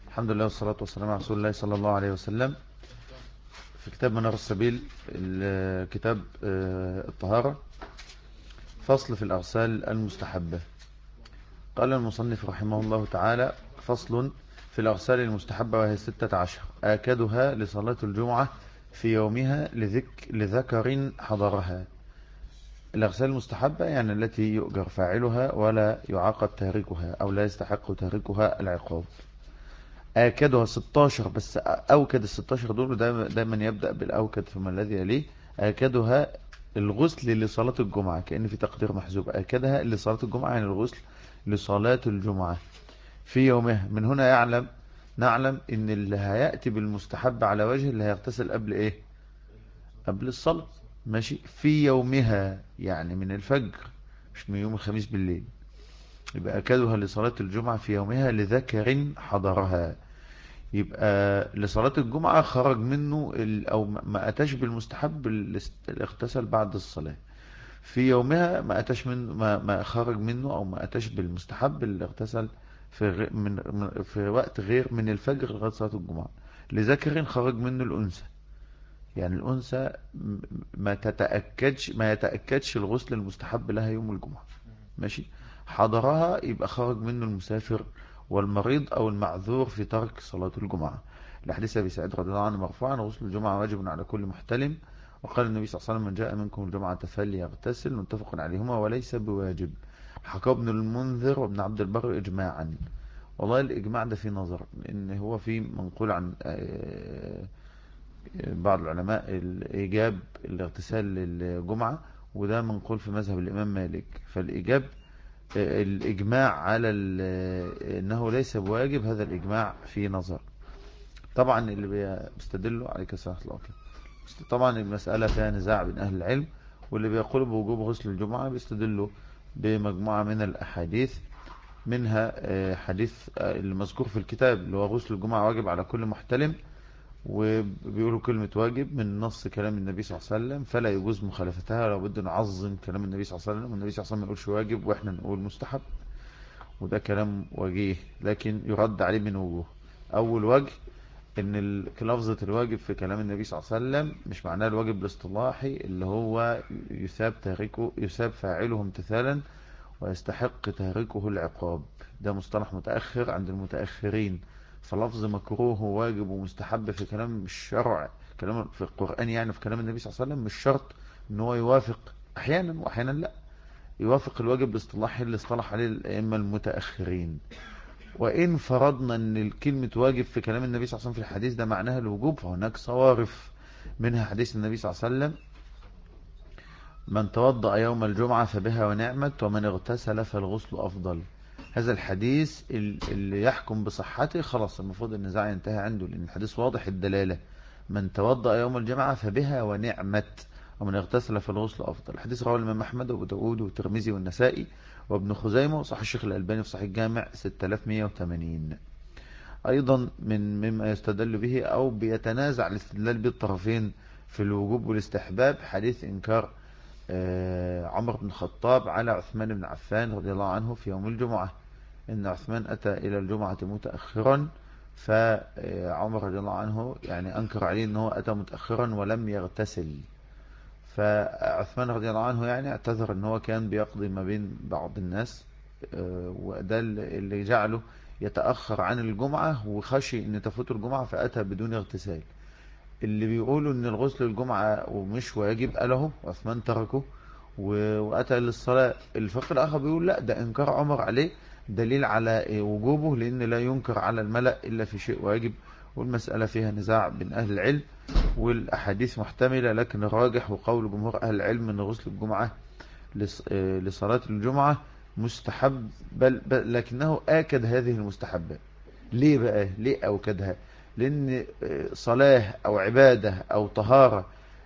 الحمد لله والصلاة والسلام على رسول الله صلى الله عليه وسلم. في كتاب منار السبيل، كتاب الطهارة، فصل في الأغسال المستحبة. قال المصنف رحمه الله تعالى: فصل في الأغسال المستحبة، وهي 16: آكدها لصلاة الجمعة في يومها لذكر حضرها. الأغسال المستحبة يعني التي يؤجر فاعلها ولا يعاقب تاركها، أو لا يستحق تاركها العقاب. آكدها 16، بس أوكد ال 16 دول دايما يبدأ بالأوكد ثم الذي يليه. آكدها الغسل لصلاة الجمعة، كأن في تقدير محذوف. آكدها لصلاة الجمعة يعني الغسل لصلاة الجمعة في يومها. من هنا نعلم ان اللي هيأتي بالمستحب على وجه اللي هيغتسل قبل ايه؟ قبل الصلاة. ماشي. في يومها يعني من الفجر، مش من يوم الخميس بالليل. يبقى أكدها لصلاة الجمعة في يومها لذكر حضرها. يبقى لصلاة الجمعة خرج منه أو ما أتاش بالمستحب الاغتسال بعد الصلاة. في يومها ما أتاش منه، ما خرج منه أو ما أتاش بالمستحب الاغتسال في وقت غير من الفجر لغاية صلاة الجمعة. لذكر خرج منه الأنثى، يعني الأنثى ما يتأكدش الغسل المستحب لها يوم الجمعة. ماشي. حضرها يبقى خرج منه المسافر والمريض أو المعذور في ترك صلاة الجمعة. الحديث أبي سعيد رضي الله عنه مرفوعا: غسل الجمعة واجب على كل محتلم. وقال النبي صلى الله عليه وسلم: من جاء منكم الجمعة فليغتسل. متفق عليهما وليس بواجب. حكى ابن المنذر وابن عبد البر إجماعا. والله الإجماع ده في نظر، لأن هو في منقول عن بعض العلماء الإيجاب الاغتسال للجمعة، وده منقول في مذهب الإمام مالك. فالإيجاب الإجماع على أنه ليس بواجب، هذا الإجماع في نظر. طبعا اللي بيستدلوا عليك سنة الله كده، طبعا المسألة فيها نزاع بين أهل العلم، واللي بيقولوا بوجوب غسل الجمعة بيستدلوا بمجموعة من الأحاديث. منها حديث اللي مذكور في الكتاب اللي هو غسل الجمعة واجب على كل محتلم، وبيقولوا كلمة واجب من نص كلام النبي صلى الله عليه وسلم، فلا يجوز مخالفتها. لابد نعظم كلام النبي صلى الله عليه وسلم، والنبي صلى الله عليه وسلم ما يقولش واجب واحنا نقول مستحب، وده كلام وجيه لكن يرد عليه من وجوه. اول وجه ان لفظة الواجب في كلام النبي صلى الله عليه وسلم مش معناه الواجب الاصطلاحي اللي هو يثاب تاركه، يثاب فاعله امتثالا ويستحق تاركه العقاب. ده مصطلح متأخر عند المتأخرين. فلفظ مكروه وواجب ومستحب في كلام الشرع، كلام في القرآن، يعني في كلام النبي صلى الله عليه وسلم، مش شرط ان هو يوافق. احيانا واحيانا لا يوافق الواجب الاصطلاحي اللي اصطلح عليه الائمه المتاخرين. وان فرضنا ان الكلمه واجب في كلام النبي صلى الله عليه وسلم في الحديث ده معناها الوجوب، فهناك صوارف. منها حديث النبي صلى الله عليه وسلم: من توضأ يوم الجمعة فبها ونعمت، ومن اغتسل فالغسل أفضل. هذا الحديث اللي يحكم بصحته خلاص المفروض النزاع ينتهي عنده، لأن الحديث واضح الدلالة: من توضأ يوم الجمعة فبها ونعمت، ومن اغتسل فالغسل أفضل. الحديث رواه الإمام أحمد وأبو داود والترمذي والنسائي وابن خزيمة، وصحيح الشيخ الألباني في صحيح الجامع 6180. أيضا مما يستدل به أو بيتنازع الاستدلال بالطرفين في الوجوب والاستحباب حديث إنكار عمر بن الخطاب على عثمان بن عفان رضي الله عنه في يوم الجمعة. إن عثمان أتى إلى الجمعة متأخرا، فعمر رضي الله عنه يعني أنكر عليه أنه أتى متأخرا ولم يغتسل. فعثمان رضي الله عنه يعني اعتذر أنه كان بيقضي ما بين بعض الناس، وده اللي جعله يتأخر عن الجمعة، وخشي أن تفوت الجمعة فأتى بدون اغتسال. اللي بيقولوا ان الغسل الجمعة ومش واجب قاله عثمان تركه واتى للصلاة. الفقه الاخر بيقول لا، ده انكار عمر عليه دليل على وجوبه، لان لا ينكر على الملأ الا في شيء واجب. والمسألة فيها نزاع بين اهل العلم، والاحاديث محتملة، لكن الراجح وقول جمهور اهل العلم ان غسل الجمعة لصلاة الجمعة مستحب، بل لكنه آكد هذه المستحبات. ليه بقى؟ ليه أوكدها؟ لأن صلاة أو عبادة أو طهارة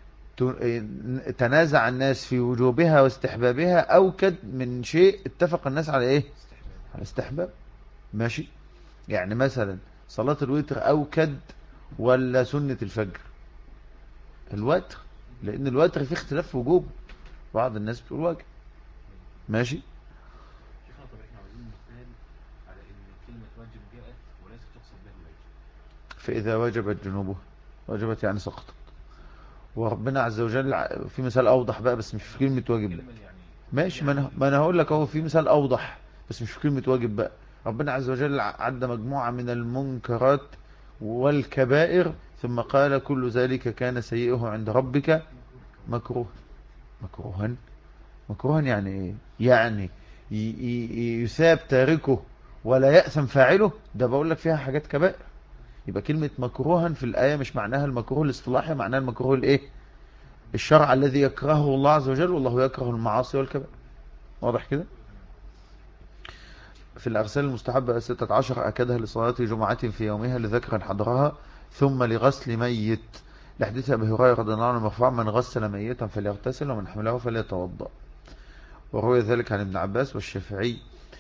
تنازع الناس في وجوبها واستحبابها أوكد من شيء اتفق الناس على إيه؟ على استحباب. ماشي. يعني مثلا صلاة الوتر أوكد ولا سنة الفجر؟ الوتر، لأن الوتر فيه اختلاف في وجوب، بعض الناس بتقول واجب. ماشي. شيخنا طب احنا عاوزين مثال على ان كلمة واجب جاءت وليس تقصد بها الواجب. فإذا وجبت جنوبه، وجبت يعني سقطت. وربنا عز وجل في مثال أوضح بقى، بس مش في كلمة واجب بقى. ماشي، ما أنا هقول لك أهو في مثال أوضح، بس مش في كلمة واجب بقى. ربنا عز وجل عد مجموعة من المنكرات والكبائر، ثم قال كل ذلك كان سيئه عند ربك مكروه. مكروها. مكروها يعني ايه؟ يعني يثاب تاركه ولا يأثم فاعله. ده بقول لك فيها حاجات كبائر. يبقى كلمة مكروها في الآية مش معناها المكروه الاصطلاحي، معناها المكروه الايه؟ الشرع الذي يكرهه الله عز وجل، والله يكره المعاصي والكبائر. واضح كده؟ في الأغسال المستحبة 16 أكدها لصلاة جمعة في يومها لذكر حضرها ثم لغسل ميت، لحديث أبي هريرة رضي الله عنه مرفوعا: من غسل ميتا فليغتسل ومن حمله فليتوضأ. وروي ذلك عن ابن عباس والشافعي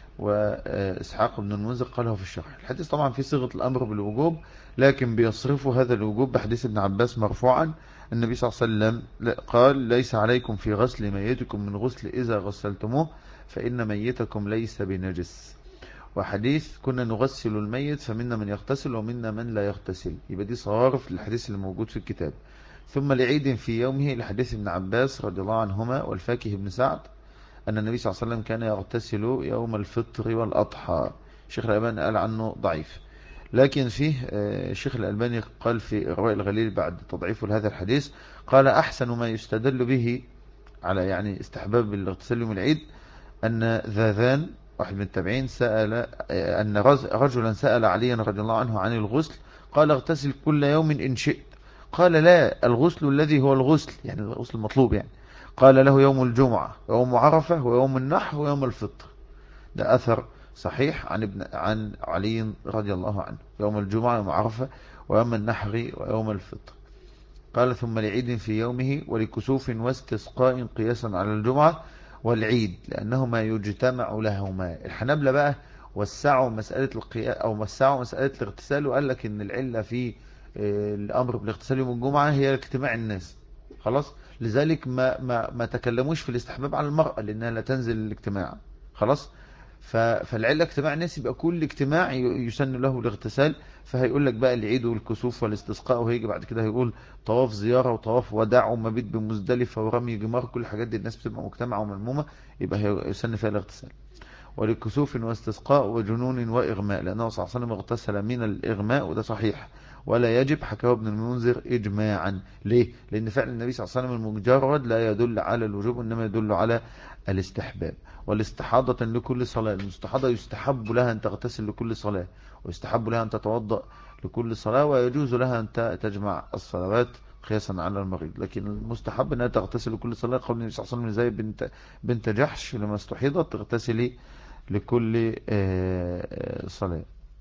وإسحاق بن المنذر قاله في الشرح. الحديث طبعا في صيغة الأمر بالوجوب، لكن بيصرفوا هذا الوجوب بحديث ابن عباس مرفوعا: النبي صلى الله عليه وسلم قال: ليس عليكم في غسل ميتكم من غسل إذا غسلتموه فإن ميتكم ليس بنجس. وحديث: كنا نغسل الميت فمنا من يغتسل ومنا من لا يغتسل. يبقى دي صوارف الحديث اللي موجود في الكتاب. ثم لعيد في يومه لحديث ابن عباس رضي الله عنهما والفاكه بن سعد أن النبي صلى الله عليه وسلم كان يغتسل يوم الفطر والأضحى. الشيخ الألباني قال عنه ضعيف، لكن فيه الشيخ الألباني قال في إرواء الغليل بعد تضعيفه لهذا الحديث، قال: أحسن ما يستدل به على يعني استحباب الاغتسال يوم العيد أن ذاذان واحد من التابعين سأل أن رجلا سأل عليا رضي الله عنه عن الغسل، قال: اغتسل كل يوم إن شئت. قال: لا، الغسل الذي هو الغسل يعني الغسل المطلوب يعني. قال له: يوم الجمعة ويوم عرفة ويوم النحر ويوم الفطر. ده أثر صحيح عن علي رضي الله عنه: يوم الجمعة ويوم عرفة ويوم النحر ويوم الفطر. قال: ثم لعيد في يومه ولكسوف واستسقاء قياسا على الجمعة والعيد لأنهما يجتمع لهما. الحنابلة بقى وسعوا مسألة القياس أو وسعوا مسألة الاغتسال، وقال لك إن العلة في الأمر بالاغتسال يوم الجمعة هي اجتماع الناس. خلاص، لذلك ما تكلموش في الاستحباب على المرأة لأنها لا تنزل الاجتماع. خلاص، فالعلة اجتماع الناس، يبقى كل اجتماع يسن له الاغتسال. فهيقول لك بقى العيد والكسوف والاستسقاء، وهيجي بعد كده هيقول طواف زيارة وطواف وداع ومبيت بمزدلفة ورمي جمار، كل الحاجات دي الناس بتبقى مجتمعة وملمومة، يبقى يسن فيها الاغتسال. ولكسوف واستسقاء وجنون وإغماء، لأنه صلى الله عليه وسلم اغتسل من الإغماء، وده صحيح ولا يجب، حكاه ابن المنذر إجماعا. ليه؟ لأن فعل النبي صلى الله عليه وسلم المجرد لا يدل على الوجوب، إنما يدل على الاستحباب. والاستحاضة لكل صلاة، المستحاضة يستحب لها أن تغتسل لكل صلاة، ويستحب لها أن تتوضأ لكل صلاة، ويجوز لها أن تجمع الصلوات قياسا على المريض. لكن المستحب أنها تغتسل لكل صلاة، قول النبي صلى الله عليه وسلم زي بنت جحش لما استحيضت: تغتسلي لكل صلاة.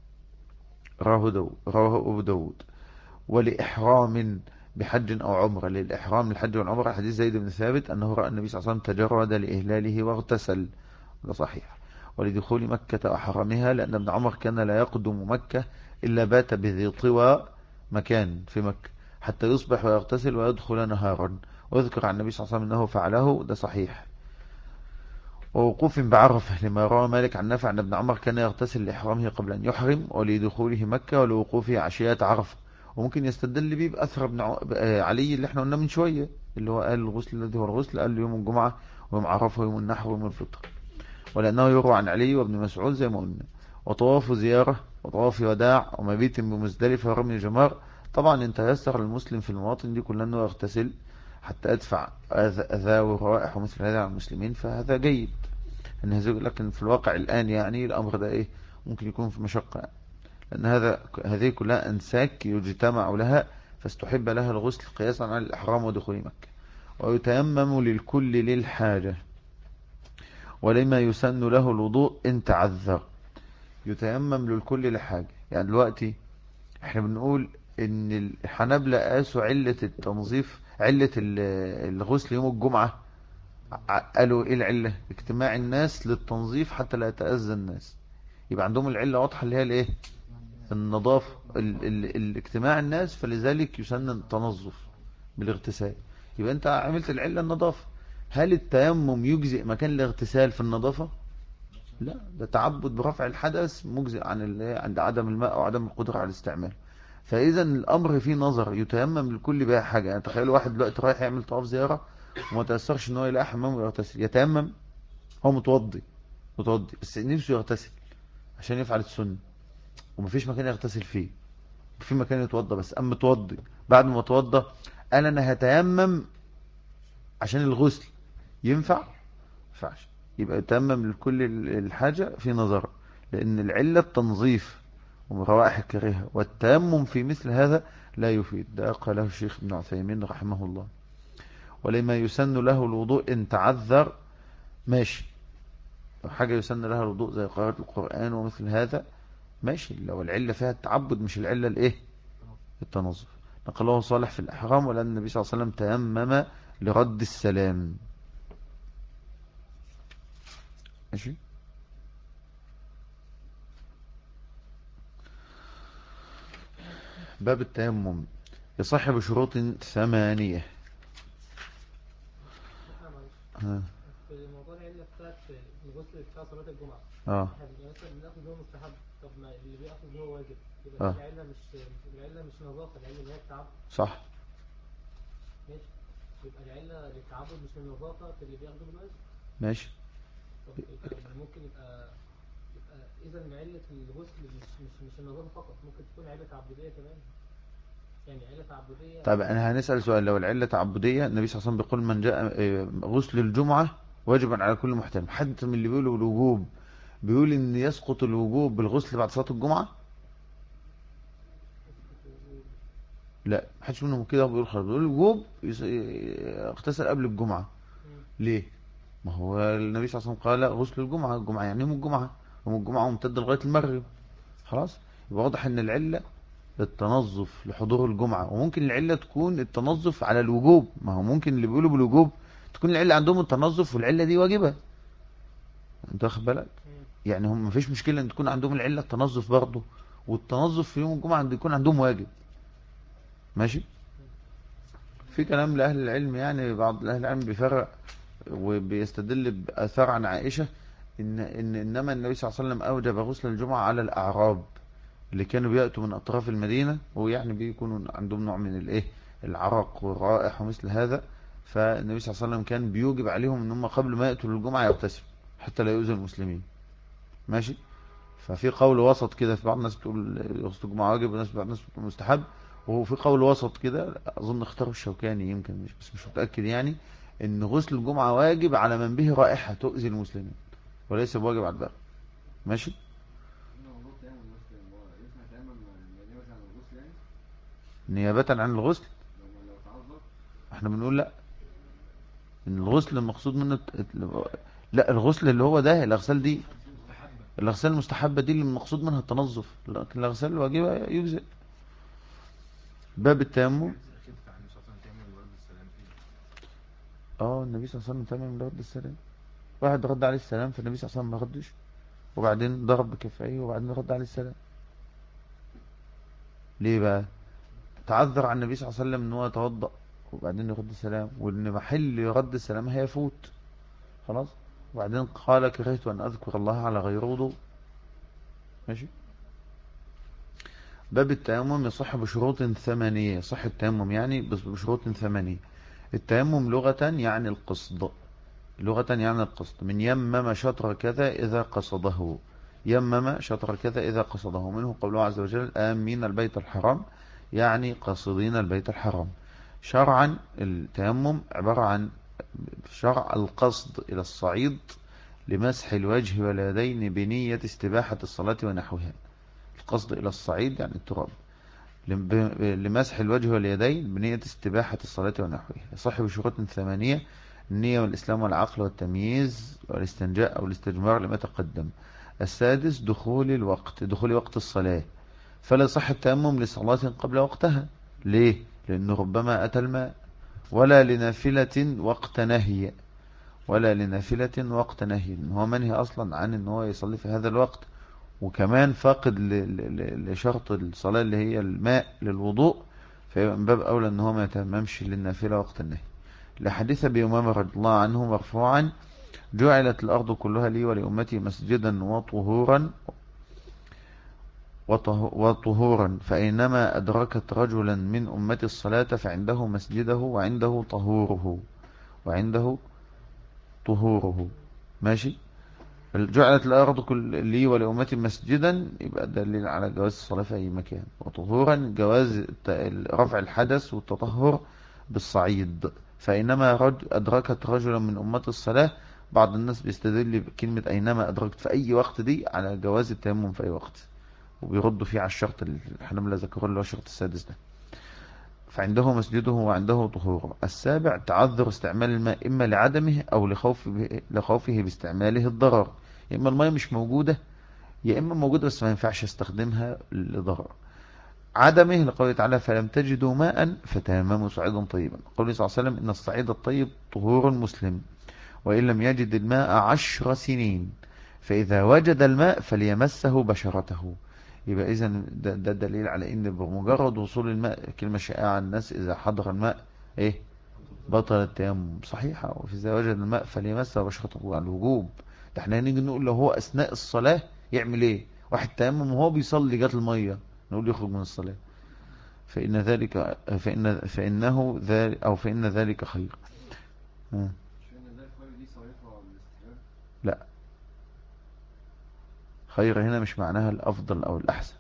رواه أبو داود. ولإحرام بحج أو عمرة، للإحرام الحج والعمرة حديث زيد بن ثابت أنه رأى النبي صلى الله عليه وسلم تجرد لإهلاله واغتسل، ده صحيح. ولدخول مكة وحرمها، لأن ابن عمر كان لا يقدم مكة إلا بات بذي طوى مكان في مكة حتى يصبح ويغتسل ويدخل نهارا، ويذكر عن النبي صلى الله عليه وسلم أنه فعله، ده صحيح. ووقوف بعرفة، لما روى مالك عن نافع أن ابن عمر كان يغتسل لإحرامه قبل أن يحرم، ولدخوله مكة ولوقوفه عشية عرفة. وممكن يستدل به بأثر علي اللي احنا قلنا من شوية، اللي هو قال الغسل الذي هو الغسل، قال يوم الجمعة ويوم عرفة ويوم النحر ويوم الفطر. ولأنه يروى عن علي وابن مسعود زي ما قلنا. وطواف زيارة وطواف وداع ومبيت بمزدلفة ورمي جمار. طبعا انت يسر المسلم في المواطن دي كلها انه يغتسل حتى ادفع أذى وروائح ومثل هذا على المسلمين، فهذا جيد. لكن في الواقع الآن يعني الأمر ده إيه، ممكن يكون في مشقة يعني. لأن هذه كلها أنساك يجتمع لها، فاستحب لها الغسل قياسا على الإحرام ودخول مكة. ويتيمم للكل للحاجة، ولما يسن له الوضوء إن تعذر. يتيمم للكل للحاجة، يعني دلوقتي احنا بنقول ان الحنابلة قاسوا علة التنظيف، علة الغسل يوم الجمعة. قالوا ايه العلة؟ اجتماع الناس للتنظيف حتى لا يتأذى الناس. يبقى عندهم العلة واضحة اللي هي الايه؟ النظافة، الاجتماع الناس، فلذلك يسن التنظف بالاغتسال. يبقى انت عملت العلة النظافة. هل التيمم يجزئ مكان الاغتسال في النظافة؟ لا، ده تعبد برفع الحدث مجزئ عن عند عدم الماء او عدم القدرة على الاستعمال. فإذا الأمر فيه نظر، يتيمم لكل بقى حاجة. يعني تخيل واحد دلوقتي رايح يعمل طواف زيارة وما تأثرش ان هو يلاقي حمام ويغتسل، يتيمم. هو متوضي بس نفسه يغتسل عشان يفعل السنة، ومفيش مكان يغتسل فيه، في مكان يتوضى بس أم متوضي. بعد ما اتوضى قال أنا هتيمم عشان الغسل، ينفع؟ ينفعش. يبقى يتيمم لكل الحاجة في نظر، لأن العلة التنظيف وروائح الكريهة، والتيمم في مثل هذا لا يفيد. ده قاله الشيخ ابن عثيمين رحمه الله. ولما يسن له الوضوء إن تعذر، ماشي. لو حاجة يسن لها الوضوء زي قراءة القرآن ومثل هذا ماشي، لو العلة فيها التعبد مش العلة الايه، التنظف. نقله صالح في الإحرام، ولأن النبي صلى الله عليه وسلم تيمم لرد السلام. ماشي. باب التيمم يصح بشروط ثمانية. ها. في موضوع العلة بتاعت الغسل بتاع صلاة الجمعة، اه احنا مثلا بناخد هو مستحب، طب ما اللي بياخد هو واجب، يبقى اه كده العلة مش نظافة، العلة اللي هي التعبد. صح. ماشي، يبقى العلة للتعبد مش النظافة في اللي بياخده بالواجب. ماشي. طب يبقى ممكن يبقى إذا علة الغسل مش النظافة فقط، ممكن تكون علة تعبدية كمان، يعني علة تعبدية. طيب انا هنسأل سؤال، لو العلة تعبدية النبي صلى الله عليه وسلم بيقول من جاء غسل الجمعة واجبا على كل محترم، حد من اللي بيقولوا بالوجوب بيقول ان يسقط الوجوب بالغسل بعد صلاة الجمعة؟ لا، محدش منهم كده بيقول خلاص، بيقول الوجوب اغتسل قبل الجمعة. ليه؟ ما هو النبي صلى الله عليه وسلم قال غسل الجمعة، الجمعة يعني يوم الجمعة، يوم الجمعة ممتد لغاية المغرب، خلاص. يبقى واضح ان العلة التنظف لحضور الجمعة، وممكن العلة تكون التنظف على الوجوب. ما هو ممكن اللي بيقولوا بالوجوب تكون العلة عندهم التنظف والعلة دي واجبة. انت واخد بالك؟ يعني هم مفيش مشكلة ان تكون عندهم العلة التنظف برضه، والتنظف في يوم الجمعة يكون عندهم واجب. ماشي. في كلام لأهل العلم، يعني بعض أهل العلم بيفرق وبيستدل بأثار عن عائشة إن إنما النبي صلى الله عليه وسلم أوجب غسل الجمعة على الأعراب اللي كانوا بيأتوا من أطراف المدينة، ويعني بيكونوا عندهم نوع من الإيه، العرق والرائح ومثل هذا. فالنبي صلى الله عليه وسلم كان بيوجب عليهم إن هم قبل ما يأتوا للجمعة يغتسلوا حتى لا يؤذوا المسلمين. ماشي. ففي قول وسط كده، في بعض الناس بتقول غسل الجمعة واجب، بعض الناس بتقول مستحب. وفي قول وسط كده أظن اختاره الشوكاني يمكن، مش متأكد يعني، إن غسل الجمعة واجب على من به رائحة تؤذي المسلمين، وليس بواجب على الباقي. ماشي. نيابة عن الغسل احنا بنقول لا، ان الغسل المقصود منه لا، الغسل اللي هو ده الاغسال دي، الاغسال المستحبة دي اللي المقصود منها التنظف، لكن الاغسال الواجبة يجزئ. باب التيمم. اه النبي صلى الله عليه وسلم تيمم رد السلام، واحد رد عليه السلام فالنبي صلى الله عليه وسلم ما ردش، وبعدين ضرب بكفيه وبعدين رد عليه السلام. ليه بقى؟ تعذر عن النبي صلى الله عليه وسلم ان هو يتوضأ وبعدين يرد السلام، وان محل رد السلام هيفوت، خلاص. وبعدين قال كرهت ان اذكر الله على غير وضوء. ماشي. باب التيمم يصح بشروط ثمانية، صح التيمم يعني بشروط ثمانية. التيمم لغة يعني القصد، لغة يعني القصد. من يمم شطر كذا إذا قصده، يمم شطر كذا إذا قصده. منه قوله عز وجل آمين البيت الحرام، يعني قاصدين البيت الحرام. شرعا التيمم عبارة عن شرع القصد إلى الصعيد لمسح الوجه واليدين بنية استباحة الصلاة ونحوها. القصد إلى الصعيد يعني التراب، لمسح الوجه واليدين بنية استباحة الصلاة ونحوها. صاحب شروط ثمانية: النية والإسلام والعقل والتمييز والاستنجاء أو الاستجمار لما تقدم. السادس دخول وقت الصلاة، فلا صح التيمم لصلاة قبل وقتها. ليه؟ لأنه ربما أتى الماء. ولا لنافلة وقت نهي، ولا لنافلة وقت نهي، هو منهي أصلا عن أنه هو يصلي في هذا الوقت. وكمان فاقد لشرط الصلاة اللي هي الماء للوضوء، فيبقى من باب أولى أنه هو ما يتممش للنافلة وقت النهي. لحديث أبي أمامة رضي الله عنه مرفوعا: جعلت الأرض كلها لي ولأمتي مسجدا وطهورا وطهورا، فأينما أدركت رجلا من أمة الصلاة فعنده مسجده وعنده طهوره، وعنده طهوره. ماشي. جعلت الأرض كل لي ولأمتي مسجدا، يبقى دليل على جواز الصلاة في أي مكان. وطهورا جواز رفع الحدث والتطهر بالصعيد. فأينما أدركت رجلا من أمة الصلاة، بعض الناس بيستدل بكلمة أينما أدركت في أي وقت دي على جواز التيمم في أي وقت، وبيردوا فيه على الشرط اللي الحنابلة ذكروا اللي هو الشرط السادس ده. فعنده مسجده وعنده طهوره. السابع تعذر استعمال الماء إما لعدمه أو لخوفه باستعماله الضرر. يا إما الماء مش موجودة، يا إما موجودة بس ما ينفعش استخدمها لضرر. عدمه لقوله تعالى فلم تجدوا ماء فتيمموا صعيدا طيبا. قوله صلى الله عليه وسلم إن الصعيد الطيب طهور مسلم، وإن لم يجد الماء 10 سنين، فإذا وجد الماء فليمسه بشرته. يبقى إذا ده دليل على إن بمجرد وصول الماء، كلمة شائعة الناس إذا حضر الماء إيه بطل التيمم. صحيحة. وفي إذا وجد الماء فليمسه بشرته على الوجوب. ده احنا هنيجي نقول لو هو أثناء الصلاة يعمل إيه؟ واحد تيمم وهو بيصلي جات المية، نقول يخرج من الصلاة. فإن ذلك فإنه ذلك أو فإن ذلك خير. لا، خير هنا مش معناها الأفضل أو الأحسن،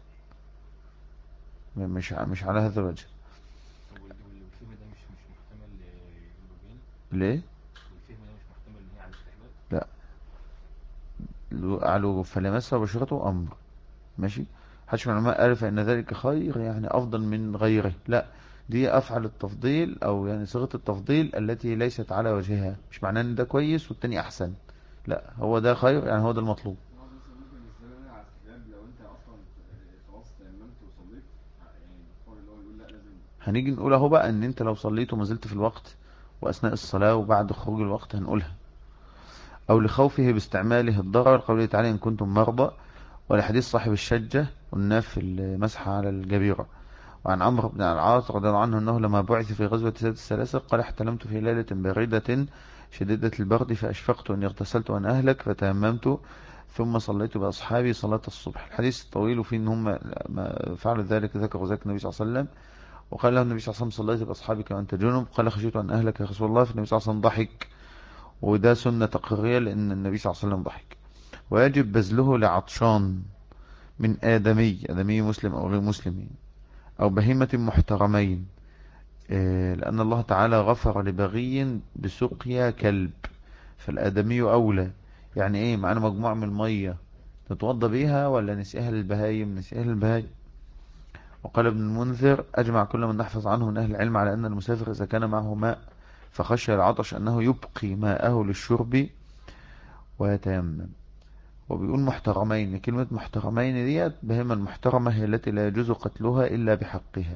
مش على هذا الوجه. والفهم ده مش محتمل للوجين. ليه؟ والفهم ده مش محتمل ان هي على الاستحباب. لا، على الوجوب فلمسه بشرته أمر. ماشي. حدش من العلماء قال فإن ذلك خير يعني أفضل من غيره، لا، دي أفعل التفضيل أو يعني صيغة التفضيل التي ليست على وجهها، مش معناه إن ده كويس والتاني أحسن، لا، هو ده خير يعني هو ده المطلوب. هنيجي نقول اهو بقى ان انت لو صليت وما زلت في الوقت واثناء الصلاة وبعد خروج الوقت هنقولها. او لخوفه باستعماله الضرر، قوله تعالى ان كنتم مرضى، ولحديث صاحب الشجة قلنا في المسح على الجبيرة. وعن عمرو بن العاص رضي الله عنه انه لما بعث في غزوة سد السلاسل قال احتلمت في ليلة باردة شديدة البرد فاشفقت ان اغتسلت وان اهلك فتيممت ثم صليت باصحابي صلاة الصبح. الحديث الطويل فيه ان هم فعلوا ذلك، ذكروا ذلك النبي صلى الله عليه وسلم. وقال له النبي صلى الله عليه وسلم صليت بأصحابك وأنت جنب؟ قال خشيت أن أهلك يا رسول الله. فالنبي صلى الله عليه وسلم ضحك، وده سنة تقريرية لأن النبي صلى الله عليه وسلم ضحك. ويجب بذله لعطشان من آدمي مسلم أو غير مسلم أو بهيمة محترمين، لأن الله تعالى غفر لبغي بسقيا كلب، فالآدمي أولى. يعني إيه معنا مجموعة من المية نتوضى بيها ولا نسقيها للبهايم؟ نسقيها للبهايم. وقال ابن المنذر أجمع كل من نحفظ عنه من أهل العلم على أن المسافر إذا كان معه ماء فخشي العطش أنه يبقي ماءه للشرب ويتيمم. وبيقول محترمين، كلمة محترمين ديت بهما المحترمة هي التي لا يجوز قتلها إلا بحقها.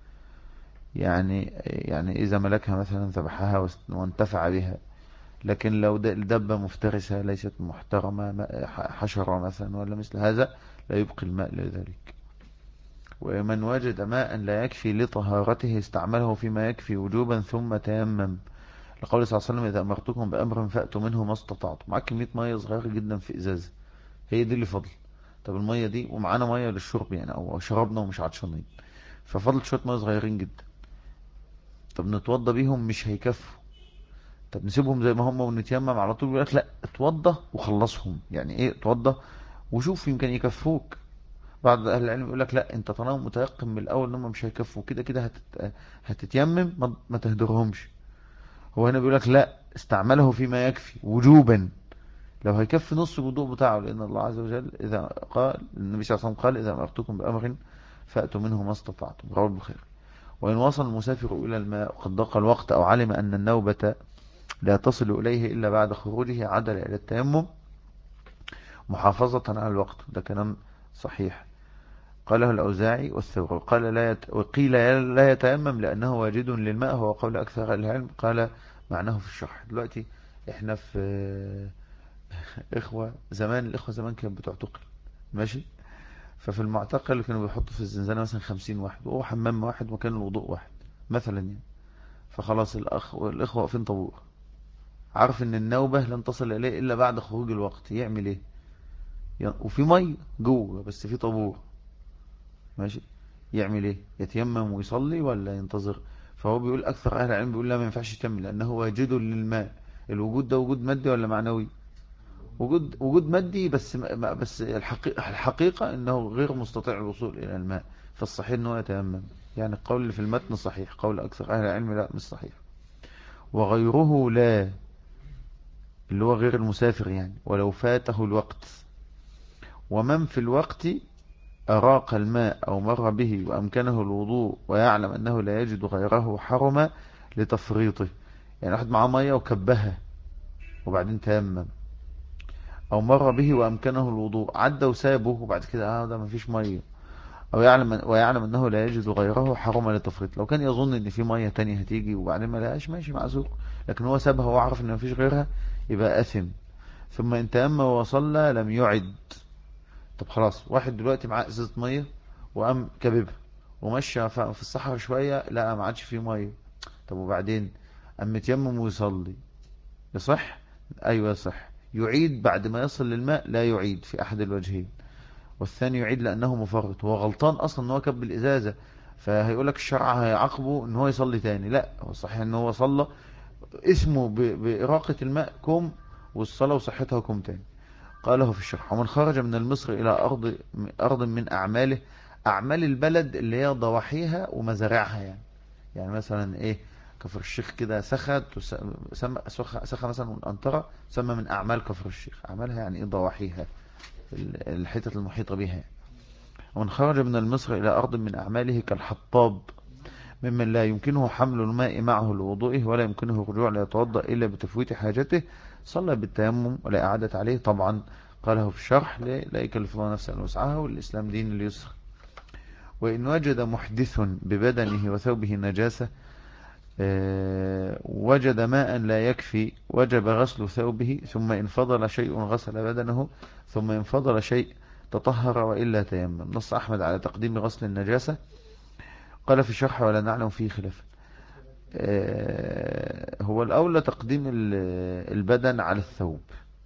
يعني إذا ملكها مثلا ذبحها وانتفع بها، لكن لو دبة مفترسة ليست محترمة، حشرة مثلا ولا مثل هذا، لا يبقي الماء لذلك. ومن وجد ماء لا يكفي لطهارته استعمله فيما يكفي وجوبا ثم تيمم، لقول صلى الله عليه وسلم إذا أمرتكم بأمر فأتوا منه ما استطعتم. معاك كمية مية صغيرة جدا في إزازة، هي دي اللي فضل. طب المية دي ومعانا مية للشرب يعني أو شربنا ومش عطشانين، ففضل شوية مية صغيرين جدا. طب نتوضى بيهم مش هيكفوا، طب نسيبهم زي ما هم ونتيمم على طول؟ بيقول لك لا، اتوضى وخلصهم. يعني ايه اتوضى وشوف يمكن يكفوك. بعض اهل العلم يقول لك لا، انت طالما متيقن من الاول ان هم مش هيكفوا كده كده هتتيمم، ما تهدرهمش. هو هنا بيقول لك لا، استعمله فيما يكفي وجوبا، لو هيكفي نص الوضوء بتاعه، لان الله عز وجل اذا قال، النبي صلى الله عليه وسلم قال اذا امرتكم بامر فاتوا منه ما استطعتم، رواه البخاري. وان وصل المسافر الى الماء وقد ضاق الوقت او علم ان النوبة لا تصل اليه الا بعد خروجه عدل الى التيمم محافظة على الوقت. ده كلام صحيح، قاله الأوزاعي والثوري. وقيل لا يتيمم لأنه واجد للماء، هو قول أكثر العلم. قال معناه في الشرح. دلوقتي احنا في الإخوة زمان كانت بتعتقل، ماشي. ففي المعتقل كانوا بيحطوا في الزنزانة مثلا 50 واحد، وهو حمام واحد مكان الوضوء واحد مثلا يعني. فخلاص الإخوة واقفين طابور، عارف ان النوبة لن تصل إليه إلا بعد خروج الوقت، يعمل ايه؟ وفي مية جوه بس في طابور، ماشي، يعمل ايه؟ يتيمم ويصلي ولا ينتظر؟ فهو بيقول اكثر اهل العلم بيقول لا، ما ينفعش يتيمم لانه واجد للماء. الوجود ده وجود مادي ولا معنوي؟ وجود مادي، بس الحقيقة انه غير مستطيع الوصول الى الماء، فالصحيح انه يتيمم. يعني القول اللي في المتن صحيح، قول اكثر اهل العلم لا مش صحيح. وغيره لا، اللي هو غير المسافر يعني، ولو فاته الوقت. ومن في الوقت أراق الماء أو مر به وأمكنه الوضوء ويعلم أنه لا يجد غيره حرم لتفريطه. يعني واحد معاه مية وكبها وبعدين تيمم، أو مر به وأمكنه الوضوء، عدى وسابه وبعد كده ده مفيش مية، أو ويعلم أنه لا يجد غيره حرم لتفريط. لو كان يظن أن في مية تانية هتيجي وبعدين ما لقاش، ماشي معذور، لكن هو سابها وعرف أن مفيش غيرها، يبقى أثم. ثم إن تيمم وصلى لم يعد. طب خلاص، واحد دلوقتي معاه ازازه ميه وقام كببها ومشى في الصحراء شويه، لا ما عادش فيه ميه. طب وبعدين قام متيمم ويصلي، يصح؟ ايوه يصح. يعيد بعد ما يصل للماء؟ لا يعيد في احد الوجهين. والثاني يعيد لانه مفرط، هو غلطان اصلا ان هو كب الازازه، فهيقول لك الشرع هيعاقبه ان هو يصلي تاني. لا، هو صحيح ان هو صلى، اسمه بإراقة الماء كم، والصلاة وصحتها كم تاني. قاله في الشرح: ومن خرج من المصر إلى أرض من أعماله، أعمال البلد اللي هي ضواحيها ومزارعها يعني. يعني مثلا إيه، كفر الشيخ كده سخت سخى مثلا من أنطرة، سمى من أعمال كفر الشيخ. أعمالها يعني إيه؟ ضواحيها، الحتة المحيطة بها يعني. ومن خرج من المصر إلى أرض من أعماله كالحطاب، ممن لا يمكنه حمل الماء معه لوضوئه ولا يمكنه الرجوع ليتوضأ إلا بتفويت حاجته، صلى بالتيمم ولا إعادة عليه طبعا. قاله في الشرح: لا يكلف الله نفسا إلا وسعها، والإسلام دين اليسر. وإن وجد محدث ببدنه وثوبه نجاسة، وجد ماء لا يكفي، وجب غسل ثوبه، ثم إن فضل شيء غسل بدنه، ثم إن فضل شيء تطهر وإلا تيمم. نص أحمد على تقديم غسل النجاسة. قال في الشرح: ولا نعلم فيه خلاف. هو الأولى تقديم البدن على الثوب.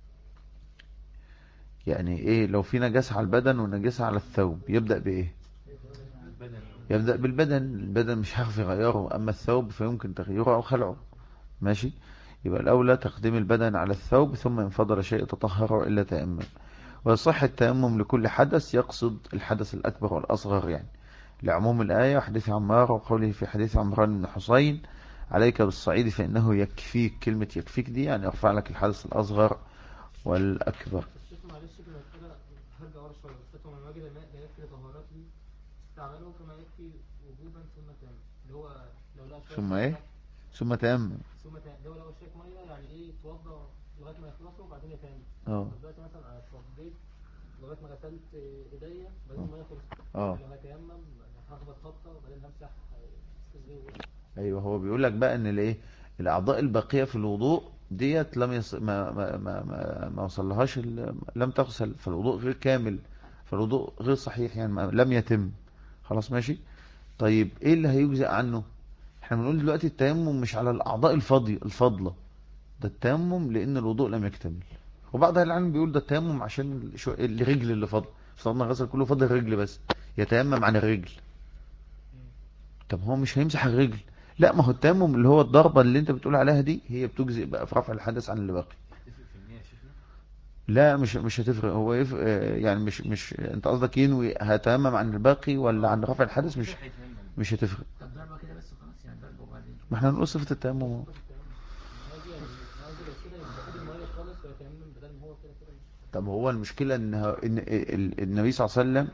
يعني إيه؟ لو في نجاسة على البدن ونجاسة على الثوب، يبدأ بإيه؟ البدن. يبدأ بالبدن. البدن مش هيعرف يغيره، أما الثوب فيمكن تغييره أو خلعه. ماشي، يبقى الأولى تقديم البدن على الثوب، ثم إن فضل شيء تطهر إلا تيمم. ويصح التيمم لكل حدث، يقصد الحدث الأكبر والأصغر يعني، لعموم الآية وحديث عمار، وقوله في حديث عمران بن حسين: عليك بالصعيد فإنه يكفيك. كلمة يكفيك دي يعني يرفع لك الحدث الأصغر والأكبر. الشيخ معلش في المسألة هرجع ورا شوية، بس من وجد الماء لا يكفي طهارته استعمله كما يكفي وجوبا ثم تام، اللي هو لو لقى شوية ثم مية إيه؟ ثم تيمم. ثم تام، اللي هو لو شوية مية يعني ايه توضى لغاية ما يخلصوا وبعدين يتام. اه طب دلوقتي مثلا أنا اتوضيت لغاية ما غسلت ايديا بعدين اه المية خلصت، اه يعني لو هتيمم هخبط خبطة وبعدين همسح صدري ووشي. ايوه، هو بيقول لك بقى ان الايه، الاعضاء الباقيه في الوضوء ديت لم ما وصلهاش لم تغسل، فالوضوء غير كامل، فالوضوء غير صحيح يعني، لم يتم. خلاص ماشي. طيب ايه اللي هيجزئ عنه؟ احنا بنقول دلوقتي التيمم مش على الاعضاء الفاضله، ده التيمم لان الوضوء لم يكتمل. وبعض اهل العلم بيقول ده التيمم عشان الرجل اللي فاضله، صلنا غسل كله فاضل الرجل بس، يتيمم عن الرجل. طب هو مش هيمسح الرجل؟ لا، ما هو التيمم اللي هو الضربة اللي انت بتقول عليها دي هي بتجزئ بقى في رفع الحدث عن اللي باقي. تفرق في النية يا شيخنا؟ لا، مش هتفرق. هو يعني مش انت قصدك ينوي هتيمم عن الباقي ولا عن رفع الحدث؟ كده مش هيتيمم. مش هتفرق. طب ضربة كده بس خلاص، يعني ضربة وبعدين. ما احنا هنقول صفة التيمم اهو. أنا قصدي يعني أنا قصدي لو كده يبقى خد المية خالص ويتيمم بدل ما هو كده كده مش. طب هو المشكلة ان النبي صلى الله عليه وسلم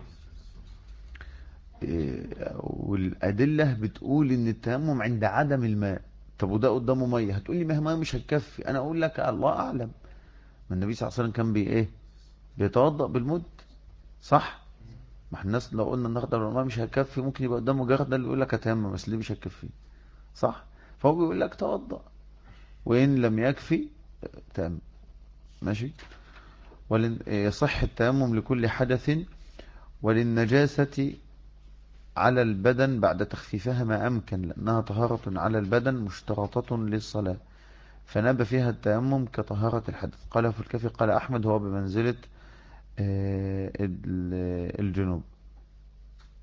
والأدلة بتقول ان التيمم عند عدم الماء. طب وده قدامه مية، هتقول لي ما هي مية مش هتكفي. انا اقول لك الله اعلم. ما النبي صلى الله عليه وسلم كان ايه؟ بيتوضأ بالمد، صح؟ ما احنا الناس لو قلنا النهارده لو الماء مش هيكفي، ممكن يبقى قدامه جرد ده اللي يقول لك هتيمم، بس ليه مش هيكفي؟ صح؟ فهو بيقول لك توضأ، وإن لم يكفي تيمم. ماشي. يصح التيمم لكل حدث، وللنجاسة على البدن بعد تخفيفها ما أمكن، لأنها طهارة على البدن مشترطة للصلاة، فناب فيها التيمم كطهارة الحدث. قال في الكافي قال أحمد: هو بمنزلة الجنوب.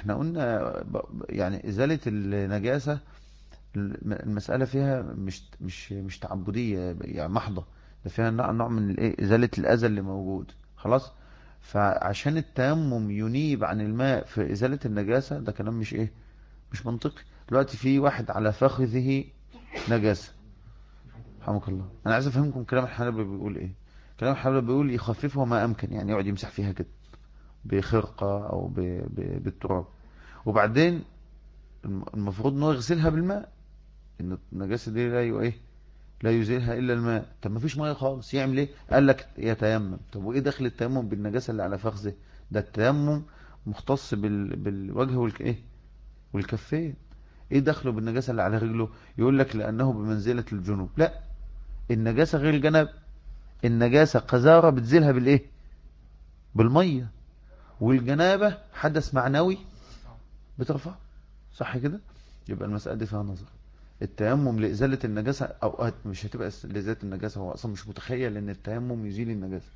احنا قلنا يعني ازالة النجاسة المسألة فيها مش تعبدية يعني محضة، ده فيها نوع من الايه ازالة الاذى اللي موجود خلاص. فعشان التيمم ينيب عن الماء في ازالة النجاسة ده كلام مش ايه مش منطقي. دلوقتي في واحد على فخذه نجاسة، رحمك الله، انا عايز افهمكم كلام الحنبلي بيقول ايه. كلام الحنبلي بيقول يخففه ما امكن، يعني يقعد يمسح فيها كده بخرقة او بالتراب، وبعدين المفروض انه يغسلها بالماء، ان النجاسة دي لا يزيلها الا الماء. طب ما فيش ميه خالص يعمل ايه؟ قال لك يتيمم. طب وايه دخل التيمم بالنجاسة اللي على فخذه؟ ده التيمم مختص بالوجه والكفين. ايه دخله بالنجاسة اللي على رجله؟ يقول لك لانه بمنزلة الجنوب. لا، النجاسة غير الجناب. النجاسة قذارة بتزيلها بالايه؟ بالمية. والجنابة حدث معنوي بترفع، صح كده؟ يبقى المسألة دي فيها نظر. التيمم لإزالة النجاسة أوقات مش هتبقى لإزالة النجاسة، هو أصلا مش متخيل إن التيمم يزيل النجاسة.